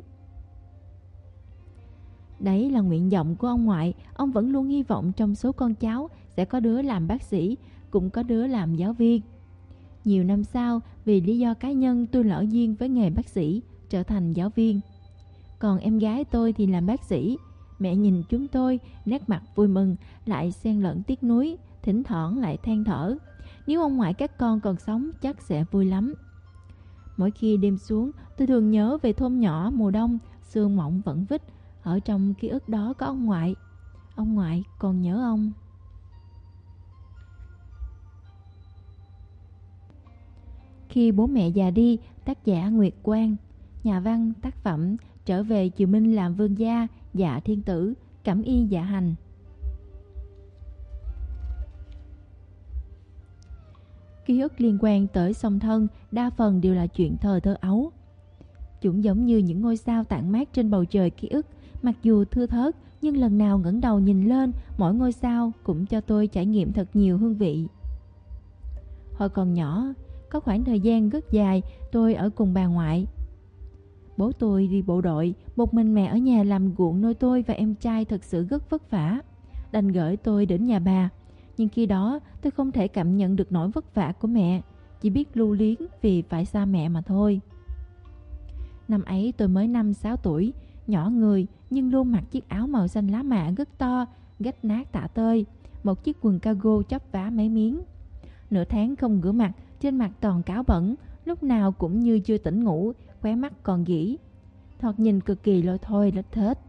Đấy là nguyện vọng của ông ngoại. Ông vẫn luôn hy vọng trong số con cháu sẽ có đứa làm bác sĩ, cũng có đứa làm giáo viên. Nhiều năm sau, vì lý do cá nhân tôi lỡ duyên với nghề bác sĩ, trở thành giáo viên. Còn em gái tôi thì làm bác sĩ. Mẹ nhìn chúng tôi, nét mặt vui mừng, lại xen lẫn tiếc nuối, thỉnh thoảng lại than thở. Nếu ông ngoại các con còn sống chắc sẽ vui lắm. Mỗi khi đêm xuống, tôi thường nhớ về thôn nhỏ mùa đông, sương mỏng vẫn vít. Ở trong ký ức đó có ông ngoại. Ông ngoại còn nhớ ông. Khi bố mẹ già đi, tác giả Nguyệt Quang. Nhà văn, tác phẩm Trở về Triều Minh làm vương gia, Dạ Thiên Tử, Cẩm Y Dạ Hành. Ký ức liên quan tới song thân đa phần đều là chuyện thời thơ ấu. Chúng giống như những ngôi sao tản mát trên bầu trời ký ức. Mặc dù thưa thớt, nhưng lần nào ngẩng đầu nhìn lên, mỗi ngôi sao cũng cho tôi trải nghiệm thật nhiều hương vị. Hồi còn nhỏ, có khoảng thời gian rất dài tôi ở cùng bà ngoại. Bố tôi đi bộ đội, một mình mẹ ở nhà làm ruộng nuôi tôi và em trai thật sự rất vất vả. Đành gửi tôi đến nhà bà. Nhưng khi đó tôi không thể cảm nhận được nỗi vất vả của mẹ, chỉ biết lưu luyến vì phải xa mẹ mà thôi. Năm ấy tôi mới 5-6 tuổi, nhỏ người nhưng luôn mặc chiếc áo màu xanh lá mạ rất to, rách nát tả tơi, một chiếc quần cargo chắp vá mấy miếng. Nửa tháng không rửa mặt, trên mặt toàn cáo bẩn, lúc nào cũng như chưa tỉnh ngủ, khóe mắt còn gỉ. Thoạt nhìn cực kỳ lôi thôi lết thết.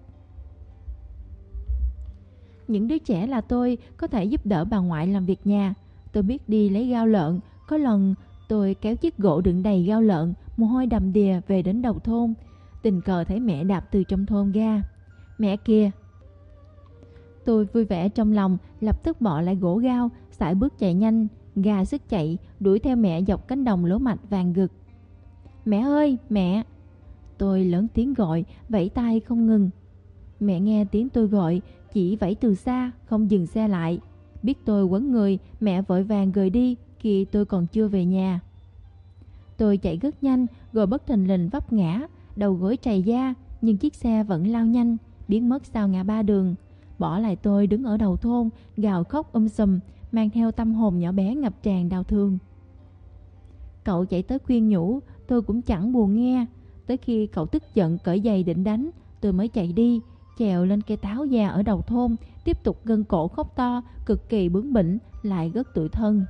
Những đứa trẻ là tôi có thể giúp đỡ bà ngoại làm việc nhà. Tôi biết đi lấy gao lợn. Có lần tôi kéo chiếc gỗ đựng đầy gao lợn, mồ hôi đầm đìa về đến đầu thôn. Tình cờ thấy mẹ đạp từ trong thôn ra. Mẹ kìa! Tôi vui vẻ trong lòng, lập tức bỏ lại gỗ gao, sải bước chạy nhanh, gà sức chạy, đuổi theo mẹ dọc cánh đồng lúa mạch vàng rực. Mẹ ơi, mẹ! Tôi lớn tiếng gọi, vẫy tay không ngừng. Mẹ nghe tiếng tôi gọi, chỉ vẫy từ xa, không dừng xe lại. Biết tôi quấn người, mẹ vội vàng rời đi khi tôi còn chưa về nhà. Tôi chạy rất nhanh, rồi bất thình lình vấp ngã, đầu gối trầy da, nhưng chiếc xe vẫn lao nhanh, biến mất sau ngã ba đường. Bỏ lại tôi đứng ở đầu thôn, gào khóc sùm, mang theo tâm hồn nhỏ bé ngập tràn đau thương. Cậu chạy tới khuyên nhủ, tôi cũng chẳng buồn nghe. Tới khi cậu tức giận cởi giày định đánh, tôi mới chạy đi, trèo lên cây táo già ở đầu thôn, tiếp tục gân cổ khóc to, cực kỳ bướng bỉnh, lại rất tủi thân.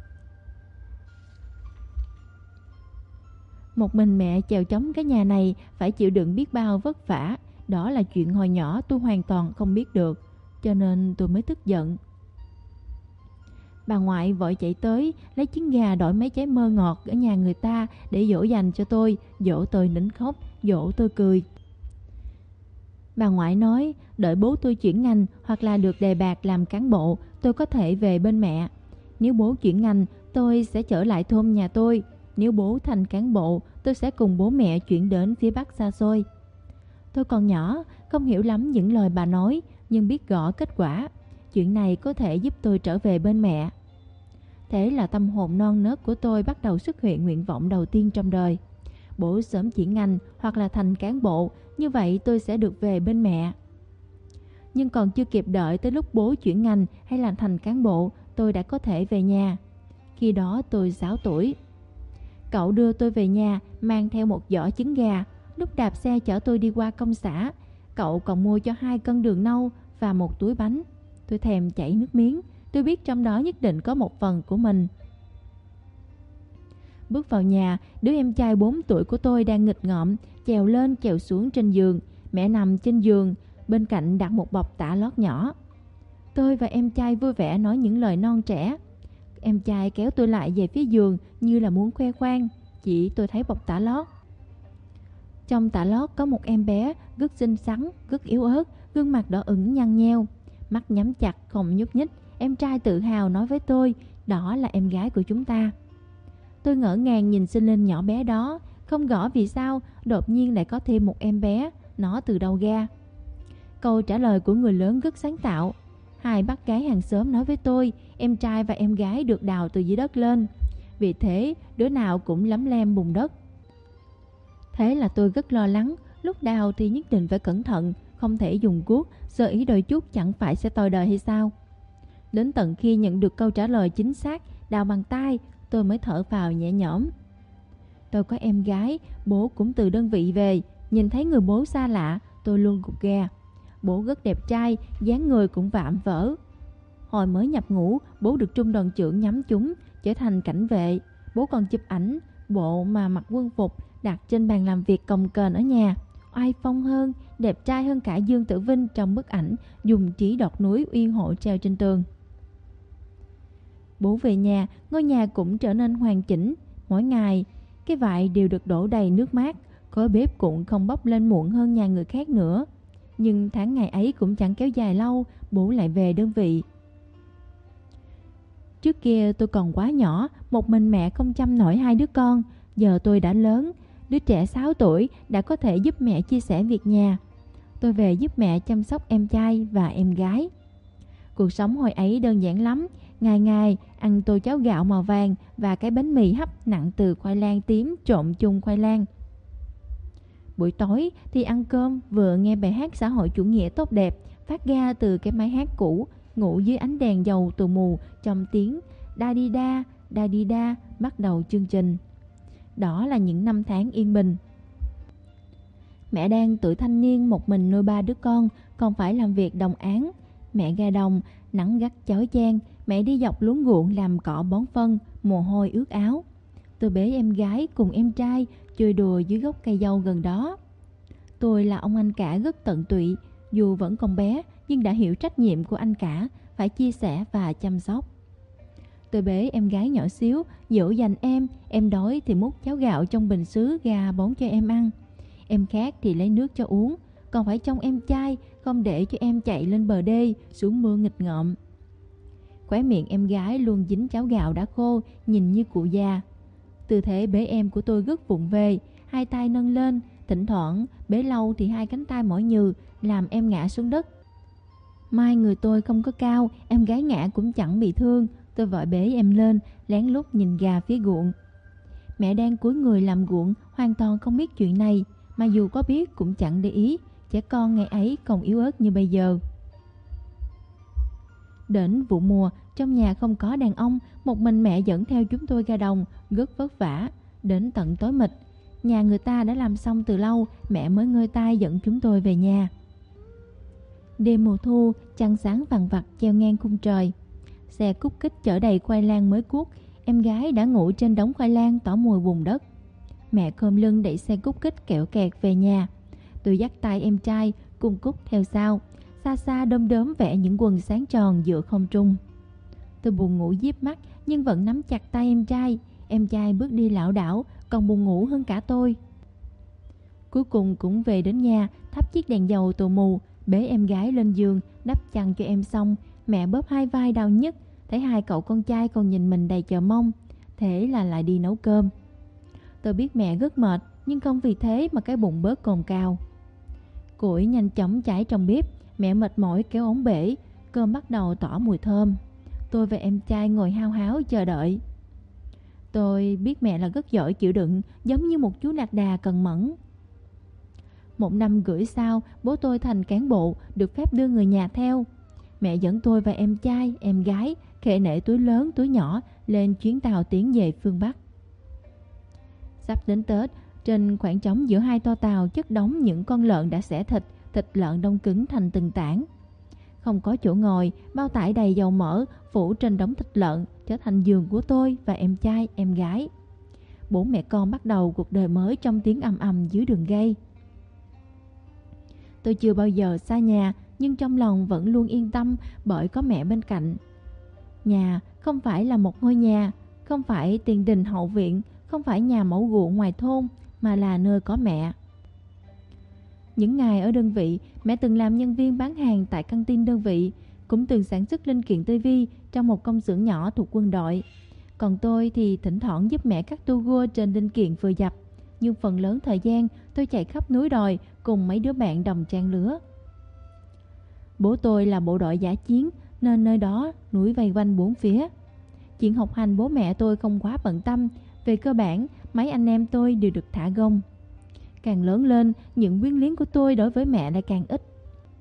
Một mình mẹ chèo chống cái nhà này phải chịu đựng biết bao vất vả. Đó là chuyện hồi nhỏ tôi hoàn toàn không biết được, cho nên tôi mới tức giận. Bà ngoại vội chạy tới, lấy trứng gà đổi mấy trái mơ ngọt ở nhà người ta để dỗ dành cho tôi, dỗ tôi nín khóc, dỗ tôi cười. Bà ngoại nói, đợi bố tôi chuyển ngành hoặc là được đề bạt làm cán bộ, tôi có thể về bên mẹ. Nếu bố chuyển ngành, tôi sẽ trở lại thôn nhà tôi. Nếu bố thành cán bộ, tôi sẽ cùng bố mẹ chuyển đến phía Bắc xa xôi. Tôi còn nhỏ, không hiểu lắm những lời bà nói, nhưng biết rõ kết quả. Chuyện này có thể giúp tôi trở về bên mẹ. Thế là tâm hồn non nớt của tôi bắt đầu xuất hiện nguyện vọng đầu tiên trong đời. Bố sớm chuyển ngành hoặc là thành cán bộ, như vậy tôi sẽ được về bên mẹ. Nhưng còn chưa kịp đợi tới lúc bố chuyển ngành hay là thành cán bộ, tôi đã có thể về nhà. Khi đó tôi 6 tuổi. Cậu đưa tôi về nhà mang theo một giỏ trứng gà. Lúc đạp xe chở tôi đi qua công xã, cậu còn mua cho 2 cân đường nâu và một túi bánh. Tôi thèm chảy nước miếng. Tôi biết trong đó nhất định có một phần của mình. Bước vào nhà, đứa em trai 4 tuổi của tôi đang nghịch ngợm trèo lên trèo xuống trên giường. Mẹ nằm trên giường, bên cạnh đặt một bọc tả lót nhỏ. Tôi và em trai vui vẻ nói những lời non trẻ. Em trai kéo tôi lại về phía giường như là muốn khoe khoang. Chỉ tôi thấy bọc tả lót. Trong tả lót có một em bé rất xinh xắn, rất yếu ớt, gương mặt đỏ ửng nhăn nheo, mắt nhắm chặt không nhúc nhích. Em trai tự hào nói với tôi, đó là em gái của chúng ta. Tôi ngỡ ngàng nhìn xinh lên nhỏ bé đó, không rõ vì sao đột nhiên lại có thêm một em bé, nó từ đâu ra. Câu trả lời của người lớn rất sáng tạo. 2 bác gái hàng xóm nói với tôi, em trai và em gái được đào từ dưới đất lên. Vì thế, đứa nào cũng lấm lem bùn đất. Thế là tôi rất lo lắng, lúc đào thì nhất định phải cẩn thận, không thể dùng guốc, sơ ý đôi chút chẳng phải sẽ tồi đời hay sao. Đến tận khi nhận được câu trả lời chính xác, đào bằng tay, tôi mới thở phào nhẹ nhõm. Tôi có em gái, bố cũng từ đơn vị về, nhìn thấy người bố xa lạ, tôi luôn gục gà. Bố rất đẹp trai, dáng người cũng vạm vỡ. Hồi mới nhập ngũ, bố được trung đoàn trưởng nhắm trúng, trở thành cảnh vệ. Bố còn chụp ảnh, bộ mà mặc quân phục, đặt trên bàn làm việc cồng kềnh ở nhà. Oai phong hơn, đẹp trai hơn cả Dương Tử Vinh trong bức ảnh dùng trí đọt núi uyên hộ treo trên tường. Bố về nhà, ngôi nhà cũng trở nên hoàn chỉnh. Mỗi ngày, cái vại đều được đổ đầy nước mát, khói bếp cũng không bốc lên muộn hơn nhà người khác nữa. Nhưng tháng ngày ấy cũng chẳng kéo dài lâu, bố lại về đơn vị. Trước kia tôi còn quá nhỏ, một mình mẹ không chăm nổi 2 đứa con. Giờ tôi đã lớn, đứa trẻ 6 tuổi đã có thể giúp mẹ chia sẻ việc nhà. Tôi về giúp mẹ chăm sóc em trai và em gái. Cuộc sống hồi ấy đơn giản lắm. Ngày ngày ăn tô cháo gạo màu vàng và cái bánh mì hấp nặng từ khoai lang tím trộn chung khoai lang. Buổi tối thì ăn cơm vừa nghe bài hát xã hội chủ nghĩa tốt đẹp phát ra từ cái máy hát cũ, ngủ dưới ánh đèn dầu tù mù trong tiếng da đi da bắt đầu chương trình. Đó là những năm tháng yên bình. Mẹ đang tuổi thanh niên một mình nuôi 3 đứa con, còn phải làm việc đồng áng. Mẹ ra đồng, nắng gắt chói chang, mẹ đi dọc luống ruộng làm cỏ bón phân, mồ hôi ướt áo. Tôi bế em gái cùng em trai chơi đùa dưới gốc cây dâu gần đó. Tôi là ông anh cả rất tận tụy, dù vẫn còn bé nhưng đã hiểu trách nhiệm của anh cả, phải chia sẻ và chăm sóc. Tôi bế em gái nhỏ xíu, dỗ dành em đói thì múc cháo gạo trong bình sứ ra bón cho em ăn. Em khát thì lấy nước cho uống, còn phải trông em trai, không để cho em chạy lên bờ đê, xuống mưa nghịch ngợm. Khóe miệng em gái luôn dính cháo gạo đã khô, nhìn như cụ già. Tư thế bế em của tôi rất vụng về, 2 tay nâng lên, thỉnh thoảng bế lâu thì 2 cánh tay mỏi nhừ, làm em ngã xuống đất. May người tôi không có cao, em gái ngã cũng chẳng bị thương. Tôi vội bế em lên, lén lút nhìn gà phía ruộng. Mẹ đang cúi người làm ruộng, hoàn toàn không biết chuyện này, mà dù có biết cũng chẳng để ý, trẻ con ngày ấy còn yếu ớt như bây giờ. Đến vụ mùa, trong nhà không có đàn ông, một mình mẹ dẫn theo chúng tôi ra đồng, rất vất vả. Đến tận tối mịt, nhà người ta đã làm xong từ lâu, mẹ mới ngơi tay dẫn chúng tôi về nhà. Đêm mùa thu, trăng sáng vằng vặc treo ngang khung trời. Xe cút kích chở đầy khoai lang mới cuốc, em gái đã ngủ trên đống khoai lang tỏ mùi bùn đất. Mẹ khom lưng đẩy xe cút kích kẹo kẹt về nhà. Tôi dắt tay em trai cùng Cúc theo sau, xa xa đom đóm vẽ những quần sáng tròn giữa không trung. Tôi buồn ngủ díp mắt nhưng vẫn nắm chặt tay em trai. Em trai bước đi lảo đảo, còn buồn ngủ hơn cả tôi. Cuối cùng cũng về đến nhà, thắp chiếc đèn dầu tù mù, bế em gái lên giường, đắp chăn cho em xong. Mẹ bóp 2 vai đau nhức, thấy 2 cậu con trai còn nhìn mình đầy chờ mong. Thế là lại đi nấu cơm. Tôi biết mẹ rất mệt, nhưng không vì thế mà cái bụng bớt cồn cào. Củi nhanh chóng cháy trong bếp, mẹ mệt mỏi kéo ống bể, cơm bắt đầu tỏa mùi thơm. Tôi và em trai ngồi hao háo chờ đợi. Tôi biết mẹ là rất giỏi chịu đựng, giống như một chú lạc đà cần mẫn. 1 năm rưỡi sau, bố tôi thành cán bộ, được phép đưa người nhà theo. Mẹ dẫn tôi và em trai, em gái, khệ nệ túi lớn túi nhỏ lên chuyến tàu tiến về phương Bắc. Sắp đến Tết, trên khoảng trống giữa hai toa tàu chất đống những con lợn đã xẻ thịt, thịt lợn đông cứng thành từng tảng. Không có chỗ ngồi, bao tải đầy dầu mỡ phủ trên đống thịt lợn trở thành giường của tôi và em trai, em gái. Bố mẹ con bắt đầu cuộc đời mới trong tiếng ầm ầm dưới đường ray. Tôi chưa bao giờ xa nhà, nhưng trong lòng vẫn luôn yên tâm bởi có mẹ bên cạnh. Nhà không phải là một ngôi nhà, không phải tiền đình hậu viện, không phải nhà mẫu ruộng ngoài thôn, mà là nơi có mẹ. Những ngày ở đơn vị, mẹ từng làm nhân viên bán hàng tại căng tin đơn vị, cũng từng sản xuất linh kiện tivi trong một công xưởng nhỏ thuộc quân đội. Còn tôi thì thỉnh thoảng giúp mẹ cắt tua gua trên linh kiện vừa dập, nhưng phần lớn thời gian tôi chạy khắp núi đồi cùng mấy đứa bạn đồng trang lứa. Bố tôi là bộ đội dã chiến nên nơi đó núi vây quanh bốn phía. Chuyện học hành bố mẹ tôi không quá bận tâm, về cơ bản mấy anh em tôi đều được thả gông. Càng lớn lên, những quyến luyến của tôi đối với mẹ lại càng ít.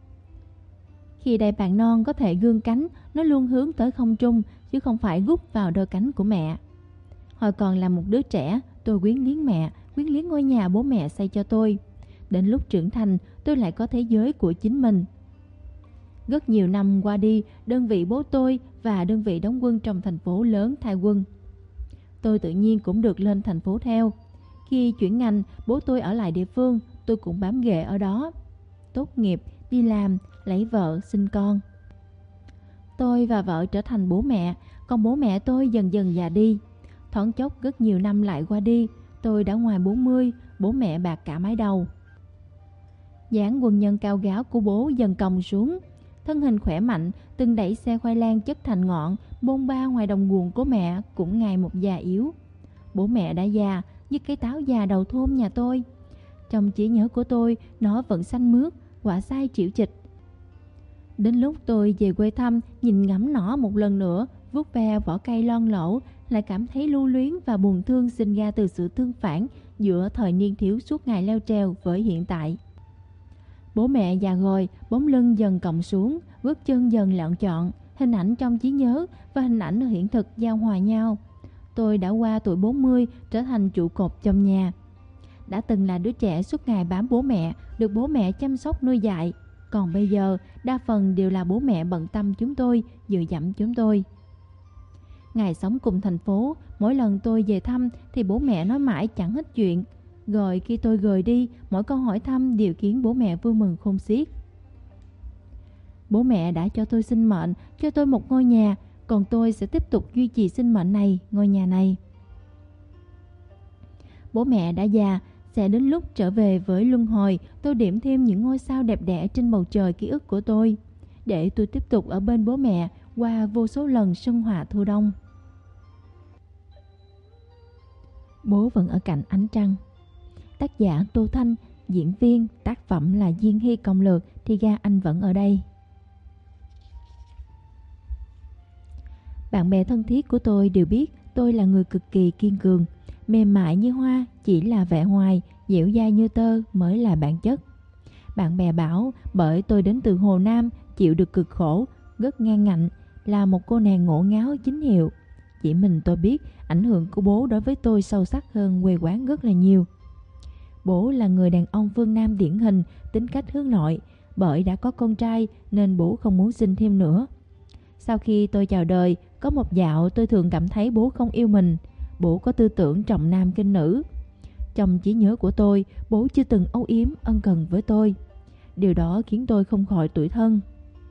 Khi đại bàng non có thể gương cánh, nó luôn hướng tới không trung chứ không phải gúp vào đôi cánh của mẹ. Hồi còn là một đứa trẻ, tôi quyến luyến mẹ, quyến luyến ngôi nhà bố mẹ xây cho tôi. Đến lúc trưởng thành, tôi lại có thế giới của chính mình. Rất nhiều năm qua đi, đơn vị bố tôi và đơn vị đóng quân trong thành phố lớn thay quân. Tôi tự nhiên cũng được lên thành phố theo. Khi chuyển ngành, bố tôi ở lại địa phương, tôi cũng bám ghệ ở đó. Tốt nghiệp, đi làm, lấy vợ, sinh con. Tôi và vợ trở thành bố mẹ, còn bố mẹ tôi dần dần già đi. Thoáng chốc rất nhiều năm lại qua đi, tôi đã ngoài 40, bố mẹ bạc cả mái đầu. Dáng quân nhân cao gáo của bố dần còng xuống. Thân hình khỏe mạnh, từng đẩy xe khoai lang chất thành ngọn, bôn ba ngoài đồng ruộng của mẹ cũng ngày một già yếu. Bố mẹ đã già, như cây táo già đầu thôn nhà tôi. Trong trí nhớ của tôi, nó vẫn xanh mướt, quả sai chịu chịch. Đến lúc tôi về quê thăm, nhìn ngắm nó một lần nữa, vuốt ve vỏ cây lon lỗ, lại cảm thấy lưu luyến và buồn thương sinh ra từ sự tương phản giữa thời niên thiếu suốt ngày leo trèo với hiện tại. Bố mẹ già rồi, bóng lưng dần còng xuống, bước chân dần lọn chọn, hình ảnh trong trí nhớ và hình ảnh ở hiện thực giao hòa nhau. Tôi đã qua tuổi 40, trở thành trụ cột trong nhà. Đã từng là đứa trẻ suốt ngày bám bố mẹ, được bố mẹ chăm sóc nuôi dạy. Còn bây giờ, đa phần đều là bố mẹ bận tâm chúng tôi, dựa dẫm chúng tôi. Ngày sống cùng thành phố, mỗi lần tôi về thăm thì bố mẹ nói mãi chẳng hết chuyện. Rồi khi tôi rời đi, mỗi câu hỏi thăm đều khiến bố mẹ vui mừng khôn xiết. Bố mẹ đã cho tôi sinh mệnh, cho tôi một ngôi nhà, còn tôi sẽ tiếp tục duy trì sinh mệnh này, ngôi nhà này. Bố mẹ đã già, sẽ đến lúc trở về với luân hồi, tôi điểm thêm những ngôi sao đẹp đẽ trên bầu trời ký ức của tôi, để tôi tiếp tục ở bên bố mẹ qua vô số lần xuân hạ thu đông. Bố vẫn ở cạnh ánh trăng. Tác giả Tô Thanh, diễn viên, tác phẩm là Diên Hy Công Lược thì ra anh vẫn ở đây. Bạn bè thân thiết của tôi đều biết tôi là người cực kỳ kiên cường. Mềm mại như hoa chỉ là vẻ ngoài, dẻo dai như tơ mới là bản chất. Bạn bè bảo bởi tôi đến từ Hồ Nam, chịu được cực khổ, rất ngang ngạnh, là một cô nàng ngổ ngáo chính hiệu. Chỉ mình tôi biết ảnh hưởng của bố đối với tôi sâu sắc hơn quê quán rất là nhiều. Bố là người đàn ông phương Nam điển hình, tính cách hướng nội. Bởi đã có con trai nên bố không muốn sinh thêm nữa. Sau khi tôi chào đời, có một dạo tôi thường cảm thấy bố không yêu mình. Bố có tư tưởng trọng nam khinh nữ. Trong trí nhớ của tôi, bố chưa từng âu yếm, ân cần với tôi. Điều đó khiến tôi không khỏi tủi thân.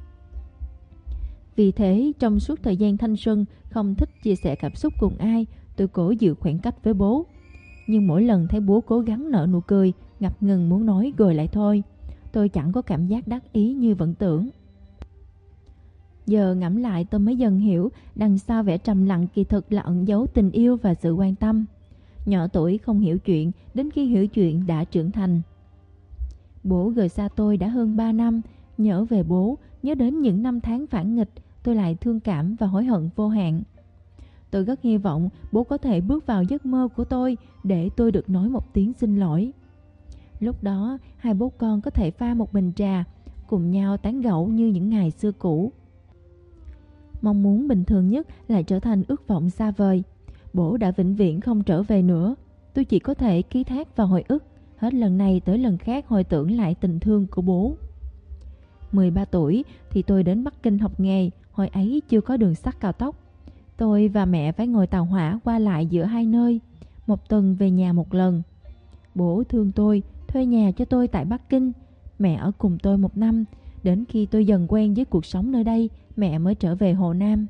Vì thế, trong suốt thời gian thanh xuân, không thích chia sẻ cảm xúc cùng ai, tôi cố giữ khoảng cách với bố. Nhưng mỗi lần thấy bố cố gắng nở nụ cười, ngập ngừng muốn nói rồi lại thôi, tôi chẳng có cảm giác đắc ý như vẫn tưởng. Giờ ngẫm lại tôi mới dần hiểu đằng sau vẻ trầm lặng kỳ thực là ẩn giấu tình yêu và sự quan tâm. nhỏ tuổi không hiểu chuyện, đến khi hiểu chuyện đã trưởng thành. Bố rời xa tôi đã hơn 3 năm, nhớ về bố, nhớ đến những năm tháng phản nghịch, tôi lại thương cảm và hối hận vô hạn. Tôi rất hy vọng bố có thể bước vào giấc mơ của tôi để tôi được nói một tiếng xin lỗi. Lúc đó, hai bố con có thể pha một bình trà, cùng nhau tán gẫu như những ngày xưa cũ. Mong muốn bình thường nhất lại trở thành ước vọng xa vời. Bố đã vĩnh viễn không trở về nữa. Tôi chỉ có thể ký thác vào hồi ức, hết lần này tới lần khác hồi tưởng lại tình thương của bố. 13 tuổi thì tôi đến Bắc Kinh học nghề, hồi ấy chưa có đường sắt cao tốc. Tôi và mẹ phải ngồi tàu hỏa qua lại giữa hai nơi, một tuần về nhà một lần. Bố thương tôi, thuê nhà cho tôi tại Bắc Kinh. Mẹ ở cùng tôi 1 năm, đến khi tôi dần quen với cuộc sống nơi đây, mẹ mới trở về Hồ Nam.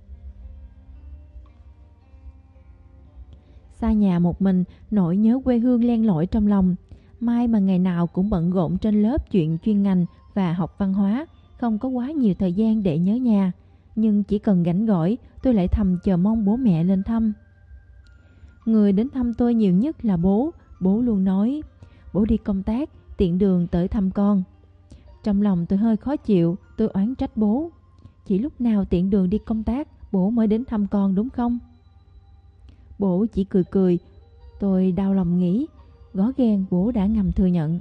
Xa nhà một mình, nỗi nhớ quê hương len lỏi trong lòng. Mai mà ngày nào cũng bận rộn trên lớp chuyện chuyên ngành và học văn hóa, không có quá nhiều thời gian để nhớ nhà. Nhưng chỉ cần rảnh rỗi, tôi lại thầm chờ mong bố mẹ lên thăm. Người đến thăm tôi nhiều nhất là bố. Bố luôn nói, bố đi công tác, tiện đường tới thăm con. Trong lòng tôi hơi khó chịu, tôi oán trách bố. Chỉ lúc nào tiện đường đi công tác, bố mới đến thăm con đúng không? Bố chỉ cười cười. Tôi đau lòng nghĩ, gõ ghen bố đã ngầm thừa nhận.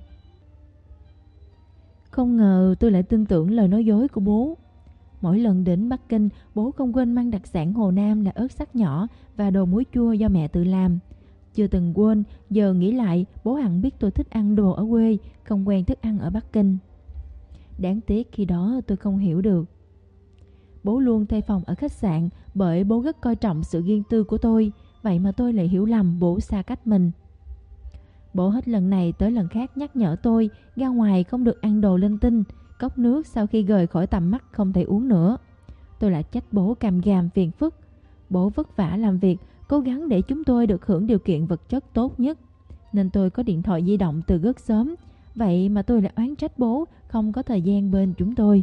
Không ngờ tôi lại tin tưởng lời nói dối của bố. Mỗi lần đến Bắc Kinh, bố không quên mang đặc sản Hồ Nam là ớt sắc nhỏ và đồ muối chua do mẹ tự làm. Chưa từng quên, giờ nghĩ lại, bố hẳn biết tôi thích ăn đồ ở quê, không quen thức ăn ở Bắc Kinh. Đáng tiếc khi đó tôi không hiểu được. Bố luôn thuê phòng ở khách sạn bởi bố rất coi trọng sự riêng tư của tôi, vậy mà tôi lại hiểu lầm bố xa cách mình. Bố hết lần này tới lần khác nhắc nhở tôi ra ngoài không được ăn đồ linh tinh, cốc nước sau khi rời khỏi tầm mắt không thể uống nữa. Tôi lại trách bố càm ràm phiền phức. Bố vất vả làm việc, cố gắng để chúng tôi được hưởng điều kiện vật chất tốt nhất, nên tôi có điện thoại di động từ rất sớm. Vậy mà tôi lại oán trách bố không có thời gian bên chúng tôi.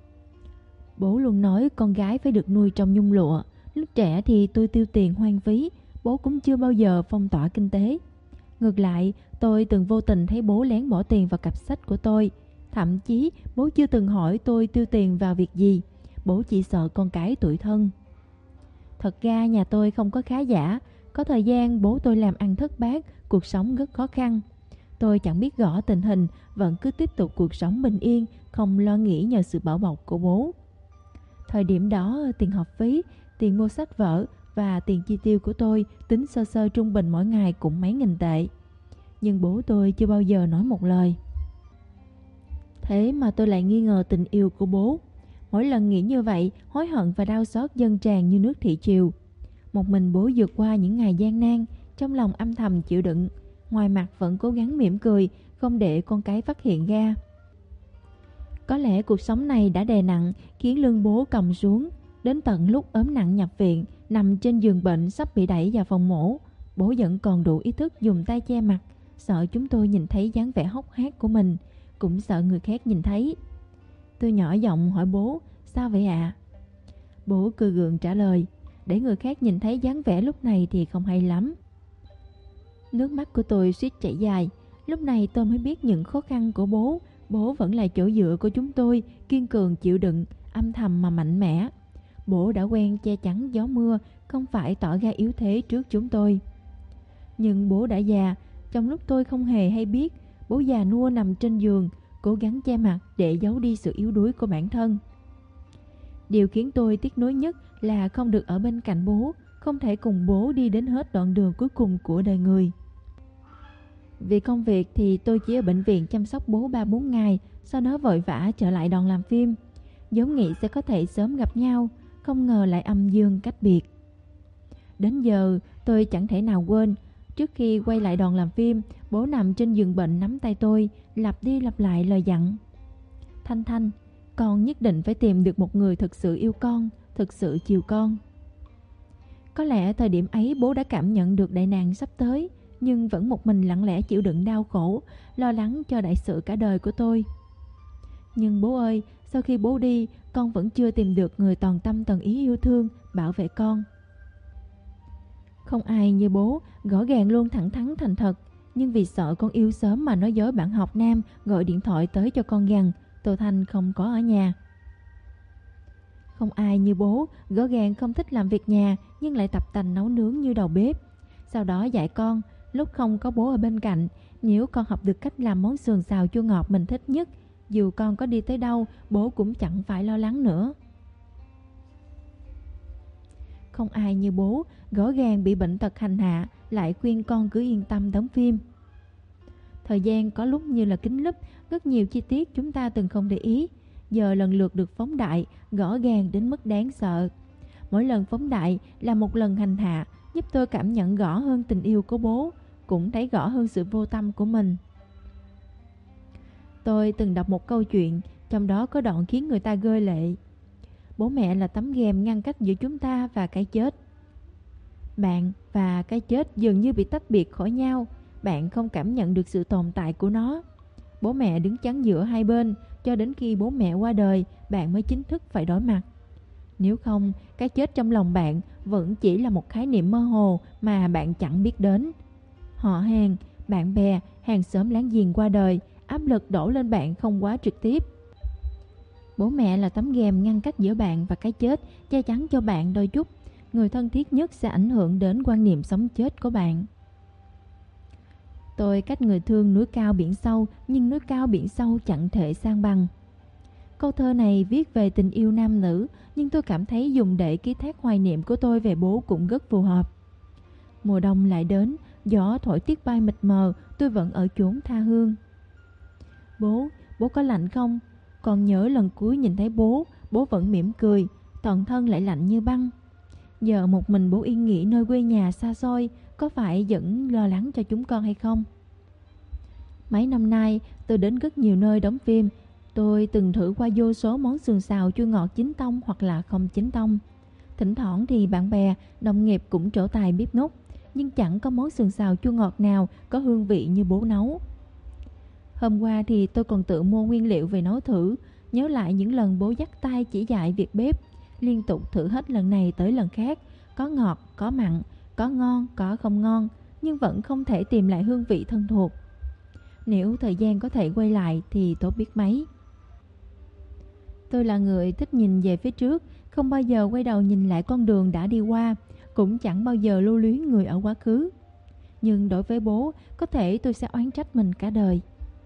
Bố luôn nói con gái phải được nuôi trong nhung lụa. Lúc trẻ thì tôi tiêu tiền hoang phí, bố cũng chưa bao giờ phong tỏa kinh tế. Ngược lại, tôi từng vô tình thấy bố lén bỏ tiền vào cặp sách của tôi. Thậm chí bố chưa từng hỏi tôi tiêu tiền vào việc gì. Bố chỉ sợ con cái tủi thân. Thật ra nhà tôi không có khá giả. Có thời gian bố tôi làm ăn thất bát, cuộc sống rất khó khăn. Tôi chẳng biết rõ tình hình, vẫn cứ tiếp tục cuộc sống bình yên, không lo nghĩ nhờ sự bảo bọc của bố. Thời điểm đó, tiền học phí, tiền mua sách vở và tiền chi tiêu của tôi tính sơ sơ trung bình mỗi ngày cũng mấy nghìn tệ. Nhưng bố tôi chưa bao giờ nói một lời. Thế mà tôi lại nghi ngờ tình yêu của bố. Mỗi lần nghĩ như vậy, hối hận và đau xót dâng tràn như nước thủy triều. Một mình bố vượt qua những ngày gian nan, trong lòng âm thầm chịu đựng, ngoài mặt vẫn cố gắng mỉm cười, không để con cái phát hiện ra. Có lẽ cuộc sống này đã đè nặng, khiến lưng bố còng xuống. Đến tận lúc ốm nặng nhập viện, nằm trên giường bệnh sắp bị đẩy vào phòng mổ, bố vẫn còn đủ ý thức dùng tay che mặt, sợ chúng tôi nhìn thấy dáng vẻ hốc hác của mình, cũng sợ người khác nhìn thấy. Tôi nhỏ giọng hỏi bố, sao vậy ạ? Bố cười gượng trả lời, để người khác nhìn thấy dáng vẻ lúc này thì không hay lắm. Nước mắt của tôi suýt chảy dài. Lúc này tôi mới biết những khó khăn của bố. Bố vẫn là chỗ dựa của chúng tôi, kiên cường chịu đựng, âm thầm mà mạnh mẽ. Bố đã quen che chắn gió mưa, không phải tỏ ra yếu thế trước chúng tôi. Nhưng bố đã già. Trong lúc tôi không hề hay biết, bố già nua nằm trên giường, cố gắng che mặt để giấu đi sự yếu đuối của bản thân. Điều khiến tôi tiếc nuối nhất là không được ở bên cạnh bố, không thể cùng bố đi đến hết đoạn đường cuối cùng của đời người. Vì công việc thì tôi chỉ ở bệnh viện chăm sóc bố 3-4 ngày, sau đó vội vã trở lại đoàn làm phim. Vốn nghĩ sẽ có thể sớm gặp nhau, không ngờ lại âm dương cách biệt. Đến giờ tôi chẳng thể nào quên, trước khi quay lại đoàn làm phim, bố nằm trên giường bệnh nắm tay tôi, lặp đi lặp lại lời dặn. Thanh Thanh, con nhất định phải tìm được một người thực sự yêu con, thực sự chiều con. Có lẽ thời điểm ấy bố đã cảm nhận được đại nạn sắp tới, nhưng vẫn một mình lặng lẽ chịu đựng đau khổ, lo lắng cho đại sự cả đời của tôi. Nhưng bố ơi, sau khi bố đi, con vẫn chưa tìm được người toàn tâm toàn ý yêu thương, bảo vệ con. Không ai như bố, rõ ràng luôn thẳng thắn thành thật. Nhưng vì sợ con yêu sớm mà nói dối bạn học nam gọi điện thoại tới cho con rằng Tô Thanh không có ở nhà. Không ai như bố, rõ ràng không thích làm việc nhà nhưng lại tập tành nấu nướng như đầu bếp. Sau đó dạy con, lúc không có bố ở bên cạnh, nếu con học được cách làm món sườn xào chua ngọt mình thích nhất, dù con có đi tới đâu, bố cũng chẳng phải lo lắng nữa. Không ai như bố, rõ ràng bị bệnh tật hành hạ, lại khuyên con cứ yên tâm đóng phim. Thời gian có lúc như là kính lúp, rất nhiều chi tiết chúng ta từng không để ý, giờ lần lượt được phóng đại, rõ ràng đến mức đáng sợ. Mỗi lần phóng đại là một lần hành hạ, giúp tôi cảm nhận rõ hơn tình yêu của bố, cũng thấy rõ hơn sự vô tâm của mình. Tôi từng đọc một câu chuyện, trong đó có đoạn khiến người ta rơi lệ. Bố mẹ là tấm rèm ngăn cách giữa chúng ta và cái chết. Bạn và cái chết dường như bị tách biệt khỏi nhau, bạn không cảm nhận được sự tồn tại của nó. Bố mẹ đứng chắn giữa hai bên, cho đến khi bố mẹ qua đời, bạn mới chính thức phải đối mặt. Nếu không, cái chết trong lòng bạn vẫn chỉ là một khái niệm mơ hồ mà bạn chẳng biết đến. Họ hàng, bạn bè, hàng xóm láng giềng qua đời, áp lực đổ lên bạn không quá trực tiếp. Bố mẹ là tấm rèm ngăn cách giữa bạn và cái chết, che chắn cho bạn đôi chút. Người thân thiết nhất sẽ ảnh hưởng đến quan niệm sống chết của bạn. Tôi cách người thương núi cao biển sâu, nhưng núi cao biển sâu chẳng thể san bằng. Câu thơ này viết về tình yêu nam nữ, nhưng tôi cảm thấy dùng để ký thác hoài niệm của tôi về bố cũng rất phù hợp. Mùa đông lại đến, gió thổi tuyết bay mịt mờ, tôi vẫn ở chốn tha hương. Bố có lạnh không? Còn nhớ lần cuối nhìn thấy bố vẫn mỉm cười, toàn thân lại lạnh như băng. Giờ một mình bố yên nghỉ nơi quê nhà xa xôi, có phải vẫn lo lắng cho chúng con hay không? Mấy năm nay, tôi đến rất nhiều nơi đóng phim. Tôi từng thử qua vô số món sườn xào chua ngọt chính tông hoặc là không chính tông. Thỉnh thoảng thì bạn bè, đồng nghiệp cũng trổ tài bếp núc, nhưng chẳng có món sườn xào chua ngọt nào có hương vị như bố nấu. Hôm qua thì tôi còn tự mua nguyên liệu về nấu thử, nhớ lại những lần bố dắt tay chỉ dạy việc bếp, liên tục thử hết lần này tới lần khác, có ngọt, có mặn, có ngon, có không ngon, nhưng vẫn không thể tìm lại hương vị thân thuộc. Nếu thời gian có thể quay lại thì tốt biết mấy. Tôi là người thích nhìn về phía trước, không bao giờ quay đầu nhìn lại con đường đã đi qua, cũng chẳng bao giờ lưu luyến người ở quá khứ. Nhưng đối với bố, có thể tôi sẽ oán trách mình cả đời.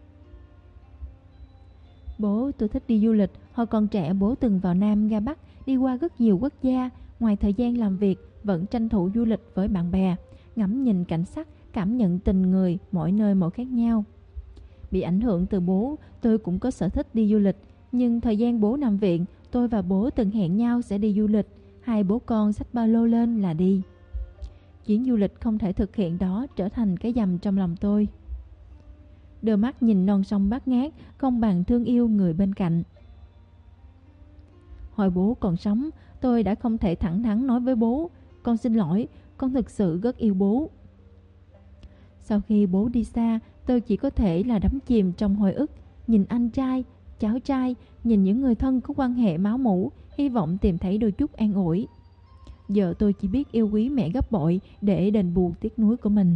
Bố tôi thích đi du lịch, hồi còn trẻ bố từng vào Nam ra Bắc, đi qua rất nhiều quốc gia, ngoài thời gian làm việc vẫn tranh thủ du lịch với bạn bè, ngắm nhìn cảnh sắc, cảm nhận tình người, mỗi nơi mỗi khác nhau. Bị ảnh hưởng từ bố, tôi cũng có sở thích đi du lịch, nhưng thời gian bố nằm viện, tôi và bố từng hẹn nhau sẽ đi du lịch, hai bố con xách ba lô lên là đi. Chuyến du lịch không thể thực hiện đó trở thành cái dầm trong lòng tôi. Đôi mắt nhìn non sông bát ngát, không bằng thương yêu người bên cạnh. Hồi bố còn sống, tôi đã không thể thẳng thắn nói với bố, con xin lỗi, con thực sự rất yêu bố. Sau khi bố đi xa, tôi chỉ có thể là đắm chìm trong hồi ức, nhìn anh trai, cháu trai, nhìn những người thân có quan hệ máu mủ, hy vọng tìm thấy đôi chút an ủi. Giờ tôi chỉ biết yêu quý mẹ gấp bội để đền bù tiếc nuối của mình.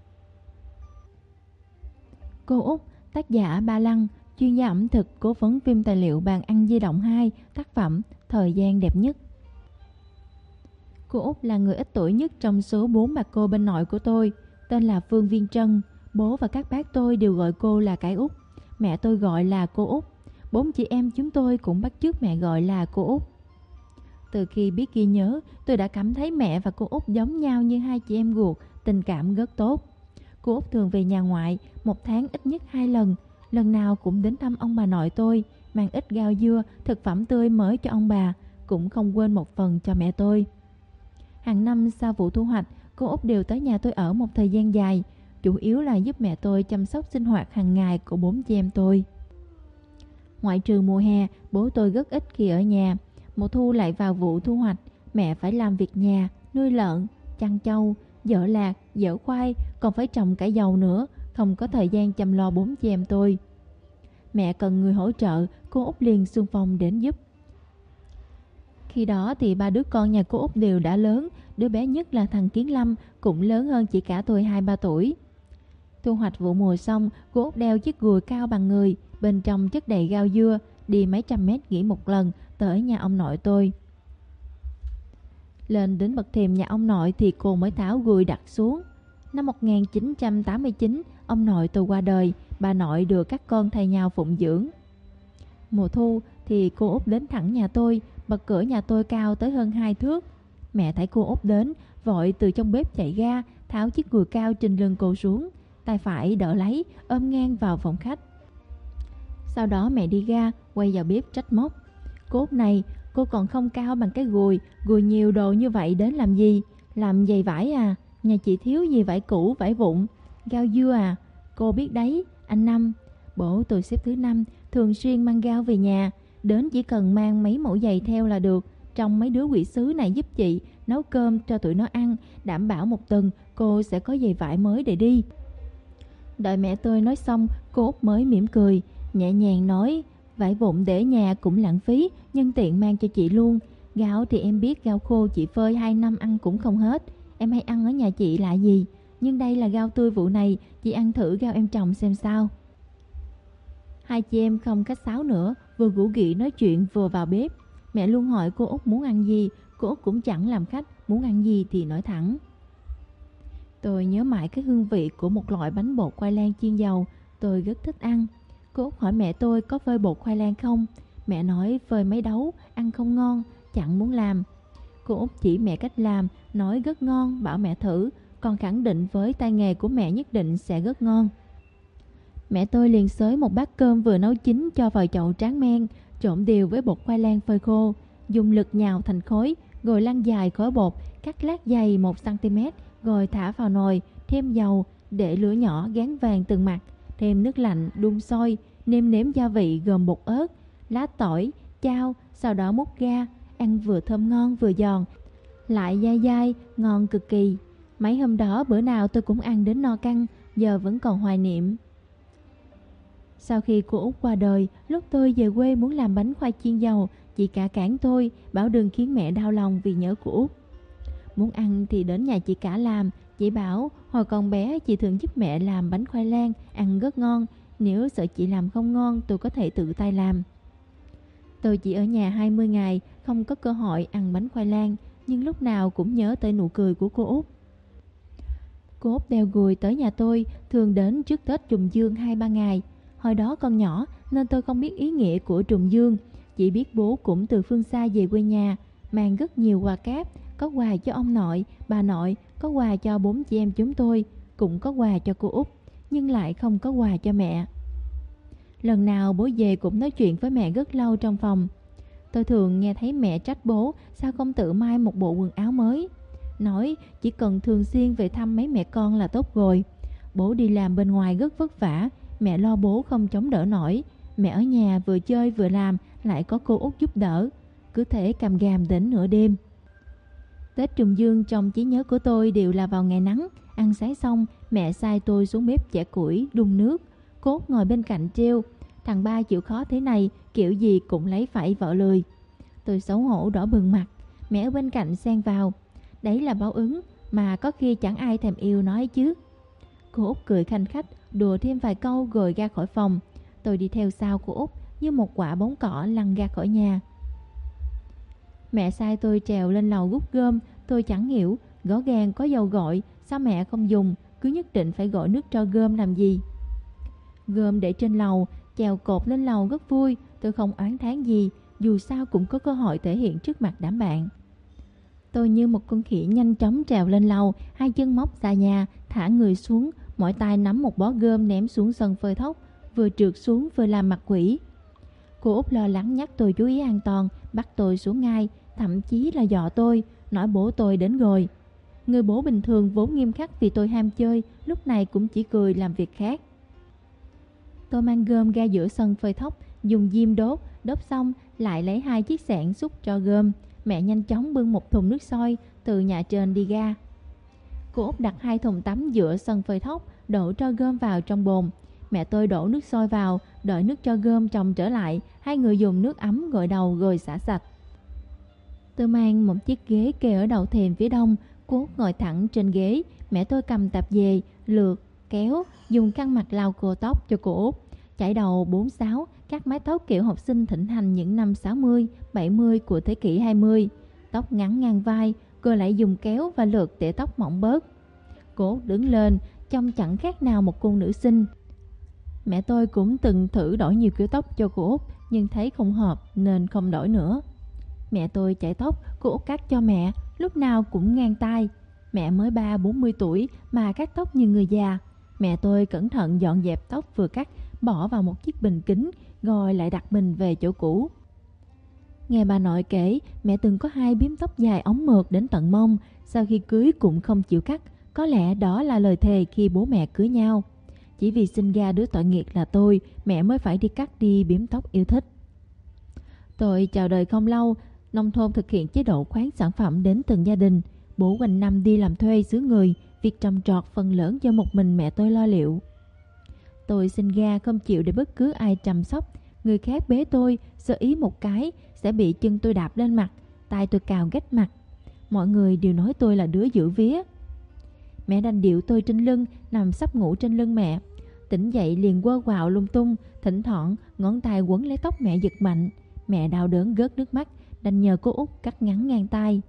Cô Út, tác giả Ba Lăng, chuyên gia ẩm thực, cố vấn phim tài liệu Bàn ăn di động 2, tác phẩm Thời gian đẹp nhất. Cô Út là người ít tuổi nhất trong số 4 bà cô bên nội của tôi, tên là Phương Viên Trân. Bố và các bác tôi đều gọi cô là cái Út. Mẹ tôi gọi là cô Út. 4 chị em chúng tôi cũng bắt chước mẹ gọi là cô Út. Từ khi biết ghi nhớ, tôi đã cảm thấy mẹ và cô Út giống nhau như hai chị em ruột, tình cảm rất tốt. Cô Út thường về nhà ngoại, một tháng ít nhất 2 lần. Lần nào cũng đến thăm ông bà nội tôi, mang ít rau dưa, thực phẩm tươi mới cho ông bà, cũng không quên một phần cho mẹ tôi. Hàng năm sau vụ thu hoạch, cô Út đều tới nhà tôi ở một thời gian dài, chủ yếu là giúp mẹ tôi chăm sóc sinh hoạt hàng ngày của 4 chị em tôi. Ngoại trừ mùa hè, bố tôi rất ít khi ở nhà. Mùa thu lại vào vụ thu hoạch, mẹ phải làm việc nhà, nuôi lợn, chăn trâu, dỡ lạc, dỡ khoai, còn phải trồng cải dầu nữa, không có thời gian chăm lo 4 chị em tôi. Mẹ cần người hỗ trợ, cô Út liền xung phong đến giúp. Khi đó thì ba đứa con nhà cô Út đều đã lớn, đứa bé nhất là thằng Kiến Lâm cũng lớn hơn chị cả tôi 2-3 tuổi. Thu hoạch vụ mùa xong, cô Út đeo chiếc gùi cao bằng người, bên trong chất đầy gao dưa, đi mấy trăm mét nghỉ một lần, tới nhà ông nội tôi. Lên đến bậc thềm nhà ông nội thì cô mới tháo gùi đặt xuống. Năm 1989, ông nội tôi qua đời, bà nội được các con thay nhau phụng dưỡng. Mùa thu thì cô Út đến thẳng nhà tôi, bậc cửa nhà tôi cao tới hơn 2 thước. Mẹ thấy cô Út đến, vội từ trong bếp chạy ra, tháo chiếc gùi cao trên lưng cô xuống, tay phải đỡ lấy, ôm ngang vào phòng khách. Sau đó mẹ đi ra, quay vào bếp trách móc. Cô Út này, cô còn không cao bằng cái gùi, gùi nhiều đồ như vậy đến làm gì? Làm giày vải à? Nhà chị thiếu gì vải cũ, vải vụn, gao dưa à? Cô biết đấy, anh Năm. Bố tôi xếp thứ 5, thường xuyên mang gao về nhà. Đến chỉ cần mang mấy mẫu giày theo là được. Trong mấy đứa quỷ sứ này giúp chị nấu cơm cho tụi nó ăn, đảm bảo một tuần cô sẽ có giày vải mới để đi. Đợi mẹ tôi nói xong, cô Út mới mỉm cười, nhẹ nhàng nói, vải vụn để nhà cũng lãng phí, nhân tiện mang cho chị luôn. Gạo thì em biết gạo khô chị phơi 2 năm ăn cũng không hết. Em hay ăn ở nhà chị là gì? Nhưng đây là gạo tươi vụ này, chị ăn thử gạo em trồng xem sao. Hai chị em không khách sáo nữa, vừa ngủ nghỉ nói chuyện vừa vào bếp. Mẹ luôn hỏi cô Út muốn ăn gì, cô Út cũng chẳng làm khách, muốn ăn gì thì nói thẳng. Tôi nhớ mãi cái hương vị của một loại bánh bột khoai lang chiên dầu, tôi rất thích ăn. Cô Út hỏi mẹ tôi có phơi bột khoai lang không. Mẹ nói phơi mấy đấu, ăn không ngon, chẳng muốn làm. Cô Út chỉ mẹ cách làm, nói rất ngon, bảo mẹ thử, còn khẳng định với tay nghề của mẹ nhất định sẽ rất ngon. Mẹ tôi liền xới một bát cơm vừa nấu chín cho vào chậu tráng men, trộn đều với bột khoai lang phơi khô, dùng lực nhào thành khối, rồi lăn dài khối bột, cắt lát dày 1 cm, rồi thả vào nồi, thêm dầu, để lửa nhỏ gán vàng từng mặt, thêm nước lạnh đun sôi, nêm nếm gia vị gồm bột ớt, lá tỏi, chao, sau đó múc ra, ăn vừa thơm ngon vừa giòn, lại dai dai, ngon cực kỳ. Mấy hôm đó bữa nào tôi cũng ăn đến no căng, giờ vẫn còn hoài niệm. Sau khi cô Út qua đời, lúc tôi về quê muốn làm bánh khoai chiên dầu, chị cả cản tôi, bảo đừng khiến mẹ đau lòng vì nhớ cô Út. Muốn ăn thì đến nhà chị cả làm, chị bảo hồi còn bé chị thường giúp mẹ làm bánh khoai lang, ăn rất ngon, nếu sợ chị làm không ngon tôi có thể tự tay làm. Tôi chỉ ở nhà 20 ngày, không có cơ hội ăn bánh khoai lang, nhưng lúc nào cũng nhớ tới nụ cười của cô Út. Cô Út đeo gùi tới nhà tôi, thường đến trước Tết trùng dương 2-3 ngày. Hồi đó còn nhỏ nên tôi không biết ý nghĩa của trùng dương, chỉ biết bố cũng từ phương xa về quê nhà, mang rất nhiều quà cáp, có quà cho ông nội, bà nội, có quà cho 4 chị em chúng tôi, cũng có quà cho cô Út, nhưng lại không có quà cho mẹ. Lần nào bố về cũng nói chuyện với mẹ rất lâu trong phòng. Tôi thường nghe thấy mẹ trách bố sao không tự may một bộ quần áo mới, nói chỉ cần thường xuyên về thăm mấy mẹ con là tốt rồi. Bố đi làm bên ngoài rất vất vả, mẹ lo bố không chống đỡ nổi. Mẹ ở nhà vừa chơi vừa làm, lại có cô Út giúp đỡ, cứ thể càm gàm đến nửa đêm. Tết trùng dương trong trí nhớ của tôi đều là vào ngày nắng. Ăn sáng xong, mẹ sai tôi xuống bếp chẻ củi, đun nước. Cô Út ngồi bên cạnh trêu, thằng ba chịu khó thế này, kiểu gì cũng lấy phải vợ lười. Tôi xấu hổ đỏ bừng mặt, mẹ ở bên cạnh xen vào, đấy là báo ứng, mà có khi chẳng ai thèm yêu nói chứ. Cô Út cười khanh khách, đùa thêm vài câu rồi ra khỏi phòng. Tôi đi theo sau cô Út như một quả bóng cỏ lăn ra khỏi nhà. Mẹ sai tôi trèo lên lầu rút gom, tôi chẳng hiểu, rõ ràng có dầu gội, sao mẹ không dùng, cứ nhất định phải gọi nước cho gom làm gì. Gom để trên lầu, trèo cột lên lầu rất vui, tôi không oán thán gì, dù sao cũng có cơ hội thể hiện trước mặt đám bạn. Tôi như một con khỉ nhanh chóng trèo lên lầu, hai chân móc ra nhà, thả người xuống, mỗi tay nắm một bó gom ném xuống sân phơi thóc, vừa trượt xuống vừa làm mặt quỷ. Cô Út lo lắng nhắc tôi chú ý an toàn, bắt tôi xuống ngay, thậm chí là dọa tôi, nói bố tôi đến rồi. Người bố bình thường vốn nghiêm khắc vì tôi ham chơi, lúc này cũng chỉ cười làm việc khác. Tôi mang gom ra giữa sân phơi thóc, dùng diêm đốt xong lại lấy 2 chiếc xẻng xúc cho gom. Mẹ nhanh chóng bưng một thùng nước sôi từ nhà trên đi ra. Cô Út đặt 2 thùng tắm giữa sân phơi thóc, đổ cho gom vào trong bồn. Mẹ tôi đổ nước sôi vào, đợi nước cho gom trồng trở lại, hai người dùng nước ấm gội đầu rồi xả sạch. Tôi mang một chiếc ghế kê ở đầu thềm phía đông. Cô Út ngồi thẳng trên ghế. Mẹ tôi cầm tạp dề, lược, kéo, dùng khăn mặt lau cô tóc cho cô Út. Chải đầu 46, các mái tóc kiểu học sinh thịnh hành những năm 60, 70 của thế kỷ 20. Tóc ngắn ngang vai, cô lại dùng kéo và lược để tóc mỏng bớt. Cô Út đứng lên, trông chẳng khác nào một cô nữ sinh. Mẹ tôi cũng từng thử đổi nhiều kiểu tóc cho cô Út, nhưng thấy không hợp nên không đổi nữa. Mẹ tôi chải tóc, cô Út cắt cho mẹ, lúc nào cũng ngang tai. Mẹ mới 30-40 tuổi mà cắt tóc như người già. Mẹ tôi cẩn thận dọn dẹp tóc vừa cắt, bỏ vào một chiếc bình kính, rồi lại đặt bình về chỗ cũ. Nghe bà nội kể, mẹ từng có 2 bím tóc dài ống mượt đến tận mông, sau khi cưới cũng không chịu cắt. Có lẽ đó là lời thề khi bố mẹ cưới nhau. Chỉ vì sinh ra đứa tội nghiệp là tôi, mẹ mới phải đi cắt đi bím tóc yêu thích. Tôi chào đời không lâu, nông thôn thực hiện chế độ khoán sản phẩm đến từng gia đình. Bố quanh năm đi làm thuê xứ người, việc trồng trọt phần lớn do một mình mẹ tôi lo liệu. Tôi sinh ra không chịu để bất cứ ai chăm sóc. Người khác bế tôi, sơ ý một cái sẽ bị chân tôi đạp lên mặt, tay tôi cào gách mặt. Mọi người đều nói tôi là đứa giữ vía. Mẹ đành điệu tôi trên lưng, nằm sắp ngủ trên lưng mẹ. Tỉnh dậy liền quơ quào lung tung, thỉnh thoảng ngón tay quấn lấy tóc mẹ giật mạnh. Mẹ đau đớn rớt nước mắt, đành nhờ cô Út cắt ngắn ngang tay.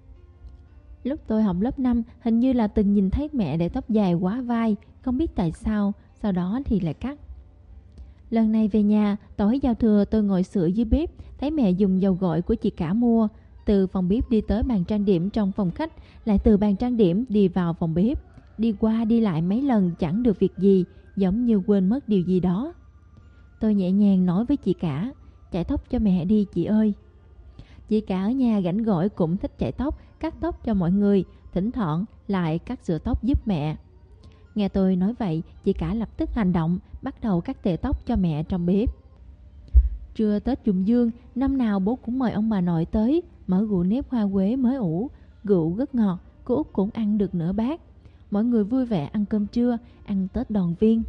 Lúc tôi học lớp 5, hình như là từng nhìn thấy mẹ để tóc dài quá vai, không biết tại sao, sau đó thì lại cắt. Lần này về nhà, tối giao thừa tôi ngồi sưởi dưới bếp, thấy mẹ dùng dầu gội của chị cả mua. Từ phòng bếp đi tới bàn trang điểm trong phòng khách, lại từ bàn trang điểm đi vào phòng bếp. Đi qua đi lại mấy lần chẳng được việc gì, giống như quên mất điều gì đó. Tôi nhẹ nhàng nói với chị cả, chải tóc cho mẹ đi chị ơi. Chị cả ở nhà rảnh rỗi cũng thích chải tóc, cắt tóc cho mọi người, thỉnh thoảng lại cắt sửa tóc giúp mẹ. Nghe tôi nói vậy, chị cả lập tức hành động, bắt đầu cắt tỉa tóc cho mẹ trong bếp. Trưa Tết Trùng Dương, năm nào bố cũng mời ông bà nội tới, mở rượu nếp hoa quế mới ủ, rượu rất ngọt, cô Út cũng ăn được nửa bát. Mọi người vui vẻ ăn cơm trưa, ăn Tết đoàn viên.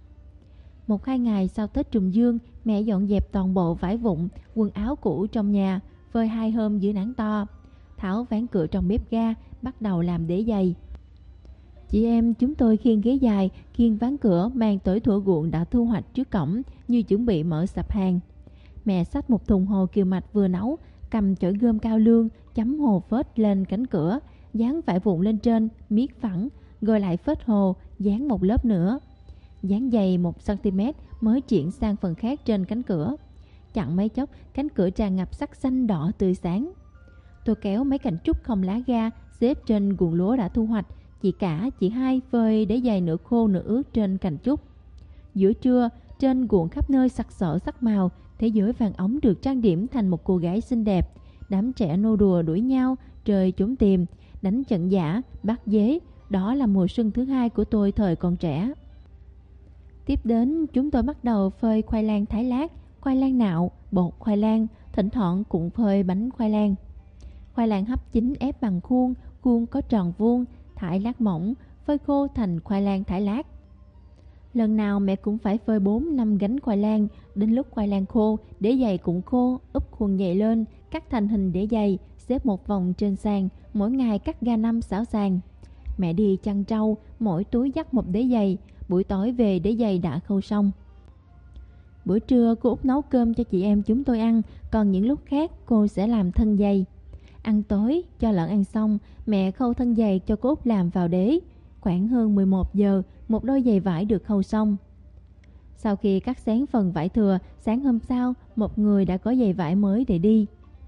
1-2 ngày sau Tết Trùng Dương, mẹ dọn dẹp toàn bộ vải vụn, quần áo cũ trong nhà, phơi 2 hôm dưới nắng to. Tháo ván cửa trong bếp ga, bắt đầu làm đế giày. Chị em chúng tôi khiêng ghế dài, khiêng ván cửa, mang tới thửa ruộng đã thu hoạch trước cổng, như chuẩn bị mở sạp hàng. Mẹ xách một thùng hồ kiều mạch vừa nấu, cầm chổi gươm cao lương, chấm hồ phết lên cánh cửa, dán vải vụn lên trên, miết phẳng, rồi lại phết hồ, dán một lớp nữa. Dán dày 1 cm mới chuyển sang phần khác trên cánh cửa. Chẳng mấy chốc, cánh cửa tràn ngập sắc xanh đỏ tươi sáng. Tôi kéo mấy cành trúc không lá ga, xếp trên ruộng lúa đã thu hoạch. Chị cả, chị hai phơi đế giày nửa khô nửa ướt trên cành trúc. Giữa trưa, trên ruộng khắp nơi sặc sỡ sắc màu, thế giới vàng óng được trang điểm thành một cô gái xinh đẹp. Đám trẻ nô đùa đuổi nhau, trời trốn tìm, đánh trận giả, bắt dế. Đó là mùa xuân thứ 2 của tôi thời còn trẻ. Tiếp đến, chúng tôi bắt đầu phơi khoai lang thái lát, khoai lang nạo, bột khoai lang, thỉnh thoảng cũng phơi bánh khoai lang. Khoai lang hấp chín ép bằng khuôn, khuôn có tròn vuông, thải lát mỏng, phơi khô thành khoai lang thải lát. Lần nào mẹ cũng phải phơi 4-5 gánh khoai lang, đến lúc khoai lang khô, đế giày cũng khô, úp khuôn dày lên, cắt thành hình đế giày, xếp một vòng trên sàn, mỗi ngày cắt ra 5-6 sàn. Mẹ đi chăn trâu, mỗi túi dắt một đế giày, buổi tối về đế giày đã khâu xong. Bữa trưa cô Út nấu cơm cho chị em chúng tôi ăn, còn những lúc khác cô sẽ làm thân giày. Ăn tối, cho lợn ăn xong, mẹ khâu thân giày cho cô Út làm vào đế. Khoảng hơn 11 giờ, một đôi giày vải được khâu xong. Sau khi cắt xén phần vải thừa, sáng hôm sau, một người đã có giày vải mới để đi.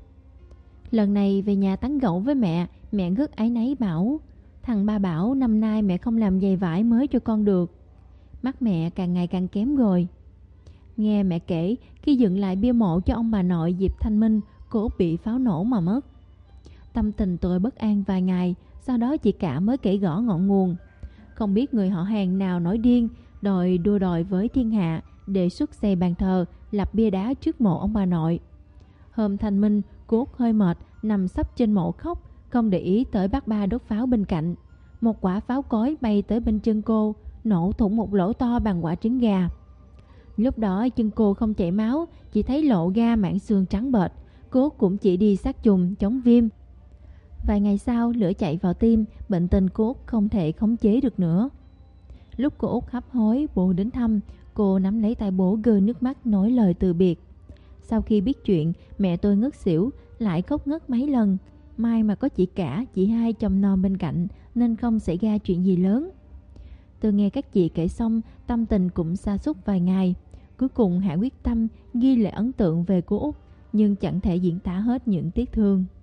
Lần này về nhà tán gẫu với mẹ rất áy náy bảo, thằng ba bảo năm nay mẹ không làm giày vải mới cho con được. Mắt mẹ càng ngày càng kém rồi. Nghe mẹ kể, khi dựng lại bia mộ cho ông bà nội dịp Thanh Minh, cô Út bị pháo nổ mà mất. Tâm tình tôi bất an vài ngày, sau đó chị cả mới kể rõ ngọn nguồn. Không biết người họ hàng nào nổi điên, đua đòi với thiên hạ, đề xuất xây bàn thờ, lập bia đá trước mộ ông bà nội. Hôm Thanh Minh, cô Út hơi mệt, nằm sấp trên mộ khóc, không để ý tới bác ba đốt pháo bên cạnh. Một quả pháo cối bay tới bên chân cô, nổ thủng một lỗ to bằng quả trứng gà. Lúc đó chân cô không chảy máu, chỉ thấy lộ ra mảng xương trắng bệch. Cô cũng chỉ đi sát trùng chống viêm. Vài ngày sau, lửa chạy vào tim, bệnh tình cô không thể khống chế được nữa. Lúc cô Út hấp hối bố đến thăm, cô nắm lấy tay bố rơi nước mắt nói lời từ biệt. Sau khi biết chuyện, mẹ tôi ngất xỉu, lại khóc ngất mấy lần. May mà có chị cả, chị hai chồng non bên cạnh nên không xảy ra chuyện gì lớn. Tôi nghe các chị kể xong, tâm tình cũng sa sút vài ngày. Cuối cùng Hạ quyết tâm ghi lại ấn tượng về cô Út, nhưng chẳng thể diễn tả hết những tiếc thương.